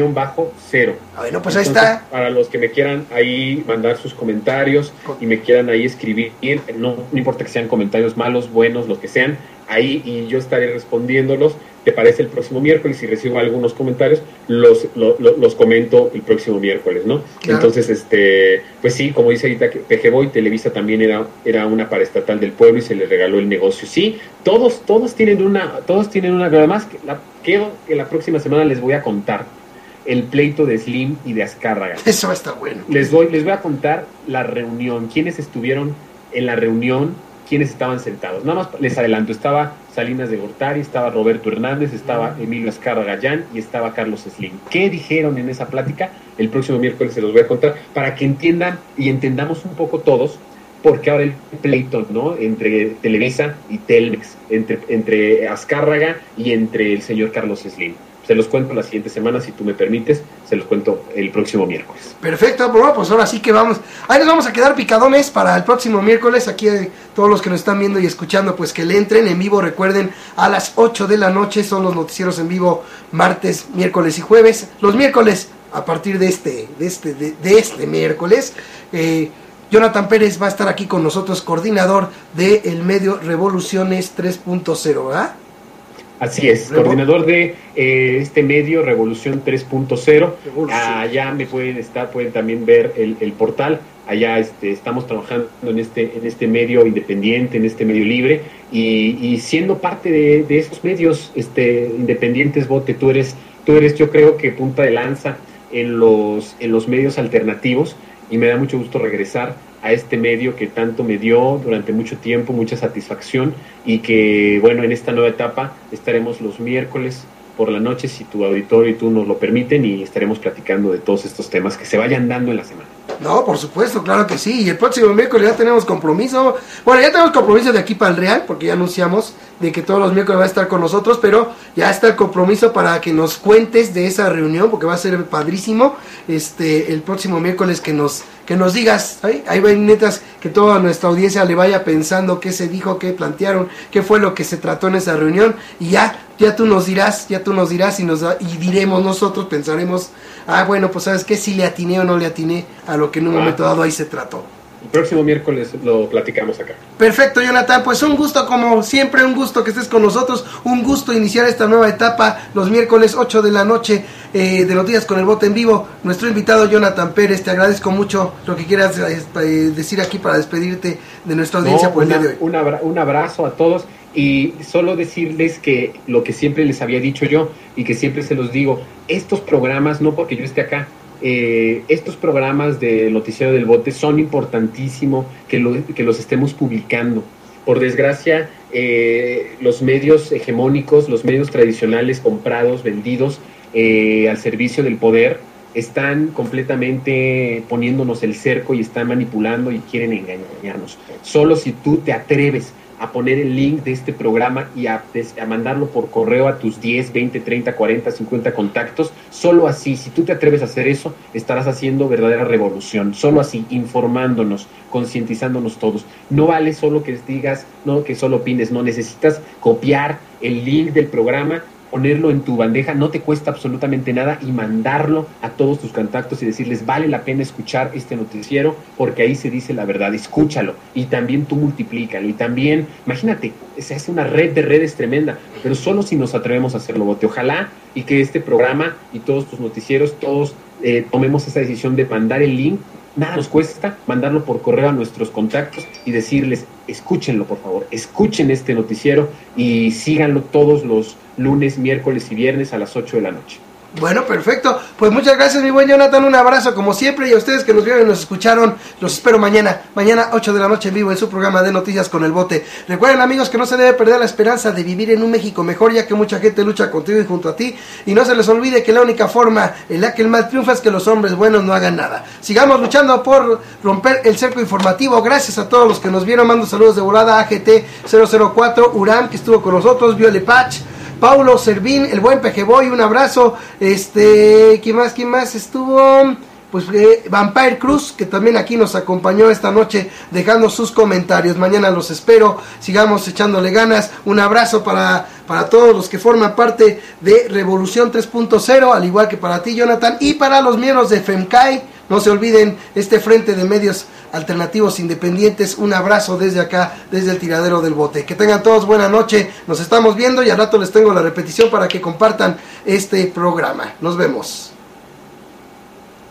[SPEAKER 1] Bueno, pues
[SPEAKER 2] entonces,
[SPEAKER 1] ahí está.
[SPEAKER 2] Para los que me quieran ahí mandar sus comentarios y me quieran ahí escribir, no importa que sean comentarios malos, buenos, los que sean, ahí y yo estaré respondiéndolos. ¿Te parece el próximo miércoles? Si recibo algunos comentarios, los comento el próximo miércoles, ¿no? Claro. Entonces, pues sí, como dice ahorita, Pejeboy, Televisa también era una paraestatal del pueblo y se le regaló el negocio. Sí, todos tienen una, además que la próxima semana les voy a contar el pleito de Slim y de Azcárraga.
[SPEAKER 1] Eso está bueno.
[SPEAKER 2] Les voy a contar la reunión, quiénes estuvieron en la reunión, quiénes estaban sentados. Nada más les adelanto, estaba Salinas de Gortari, estaba Roberto Hernández, estaba Emilio Azcárraga Gallán y estaba Carlos Slim. ¿Qué dijeron en esa plática? El próximo miércoles se los voy a contar para que entiendan y entendamos un poco todos porque ahora el pleito, ¿no? Entre Televisa y Telmex, entre Azcárraga y entre el señor Carlos Slim. Se los cuento la siguiente semana, si tú me permites, se los cuento el próximo miércoles.
[SPEAKER 1] Perfecto, bueno, pues ahora sí que vamos, ahí nos vamos a quedar picadones para el próximo miércoles. Aquí todos los que nos están viendo y escuchando, pues que le entren en vivo, recuerden, a las 8 de la noche son los noticieros en vivo, martes, miércoles y jueves. Los miércoles, a partir de este miércoles, Jonathan Pérez va a estar aquí con nosotros, coordinador del medio Revoluciones 3.0, ¿verdad?
[SPEAKER 2] Así es, coordinador de este medio Revolución 3.0. Allá pueden también ver el portal. Allá estamos trabajando en este medio independiente, en este medio libre, y siendo parte de esos medios independientes. Bote, tú eres yo creo que punta de lanza en los medios alternativos, y me da mucho gusto regresar a este medio que tanto me dio durante mucho tiempo, mucha satisfacción, y que, bueno, en esta nueva etapa estaremos los miércoles por la noche, si tu auditorio y tú nos lo permiten, y estaremos platicando de todos estos temas que se vayan dando en la semana.
[SPEAKER 1] No, por supuesto, claro que sí. Y el próximo miércoles ya tenemos compromiso. Bueno, ya tenemos compromiso de aquí para el Real, porque ya anunciamos de que todos los miércoles va a estar con nosotros, pero ya está el compromiso para que nos cuentes de esa reunión, porque va a ser padrísimo. El próximo miércoles que nos digas, ahí va, netas, que toda nuestra audiencia le vaya pensando qué se dijo, qué plantearon, qué fue lo que se trató en esa reunión, y ya tú nos dirás y diremos nosotros, pensaremos, bueno, pues sabes qué, si le atiné o no le atiné a lo que en un momento dado ahí se trató.
[SPEAKER 2] El próximo miércoles lo platicamos acá.
[SPEAKER 1] Perfecto, Jonathan, pues un gusto, como siempre, un gusto que estés con nosotros, un gusto iniciar esta nueva etapa los miércoles 8 de la noche de Noticias con el Bote en vivo. Nuestro invitado Jonathan Pérez, te agradezco mucho lo que quieras decir aquí para despedirte de nuestra audiencia por el día de hoy.
[SPEAKER 2] Un abrazo a todos, y solo decirles que lo que siempre les había dicho yo y que siempre se los digo, estos programas, no porque yo esté acá, estos programas de Noticiero del Bote son importantísimos que los estemos publicando. Por desgracia, los medios hegemónicos, los medios tradicionales comprados, vendidos al servicio del poder, están completamente poniéndonos el cerco y están manipulando y quieren engañarnos. Solo si tú te atreves a poner el link de este programa y a mandarlo por correo a tus 10, 20, 30, 40, 50 contactos, solo así, si tú te atreves a hacer eso, estarás haciendo verdadera revolución. Solo así, informándonos, concientizándonos todos. No vale solo que digas, no, que solo opines, no, necesitas copiar el link del programa, ponerlo en tu bandeja, no te cuesta absolutamente nada, y mandarlo a todos tus contactos y decirles, vale la pena escuchar este noticiero porque ahí se dice la verdad, escúchalo, y también tú multiplícalo, y también, imagínate, se hace una red de redes tremenda, pero solo si nos atrevemos a hacerlo, Bote. Ojalá y que este programa y todos tus noticieros, todos tomemos esa decisión de mandar el link. Nada nos cuesta mandarlo por correo a nuestros contactos y decirles, escúchenlo por favor, escuchen este noticiero y síganlo todos los lunes, miércoles y viernes a las 8 de la noche.
[SPEAKER 1] Bueno, perfecto. Pues muchas gracias, mi buen Jonathan. Un abrazo como siempre, y a ustedes que nos vieron y nos escucharon, los espero mañana 8 de la noche en vivo en su programa de Noticias con el Bote. Recuerden, amigos, que no se debe perder la esperanza de vivir en un México mejor, ya que mucha gente lucha contigo y junto a ti, y no se les olvide que la única forma en la que el mal triunfa es que los hombres buenos no hagan nada. Sigamos luchando por romper el cerco informativo. Gracias a todos los que nos vieron. Mando saludos de volada a AGT004, Uram, que estuvo con nosotros, Viole Patch, Paulo Servín, el buen Pejeboy, un abrazo. ¿Quién más estuvo? Pues Vampire Cruz, que también aquí nos acompañó esta noche dejando sus comentarios. Mañana los espero, sigamos echándole ganas. Un abrazo para todos los que forman parte de Revolución 3.0, al igual que para ti, Jonathan, y para los miembros de FEMCAI. No se olviden, este frente de medios alternativos independientes. Un abrazo desde acá, desde el Tiradero del Bote. Que tengan todos buena noche, nos estamos viendo, y al rato les tengo la repetición para que compartan este programa. Nos vemos.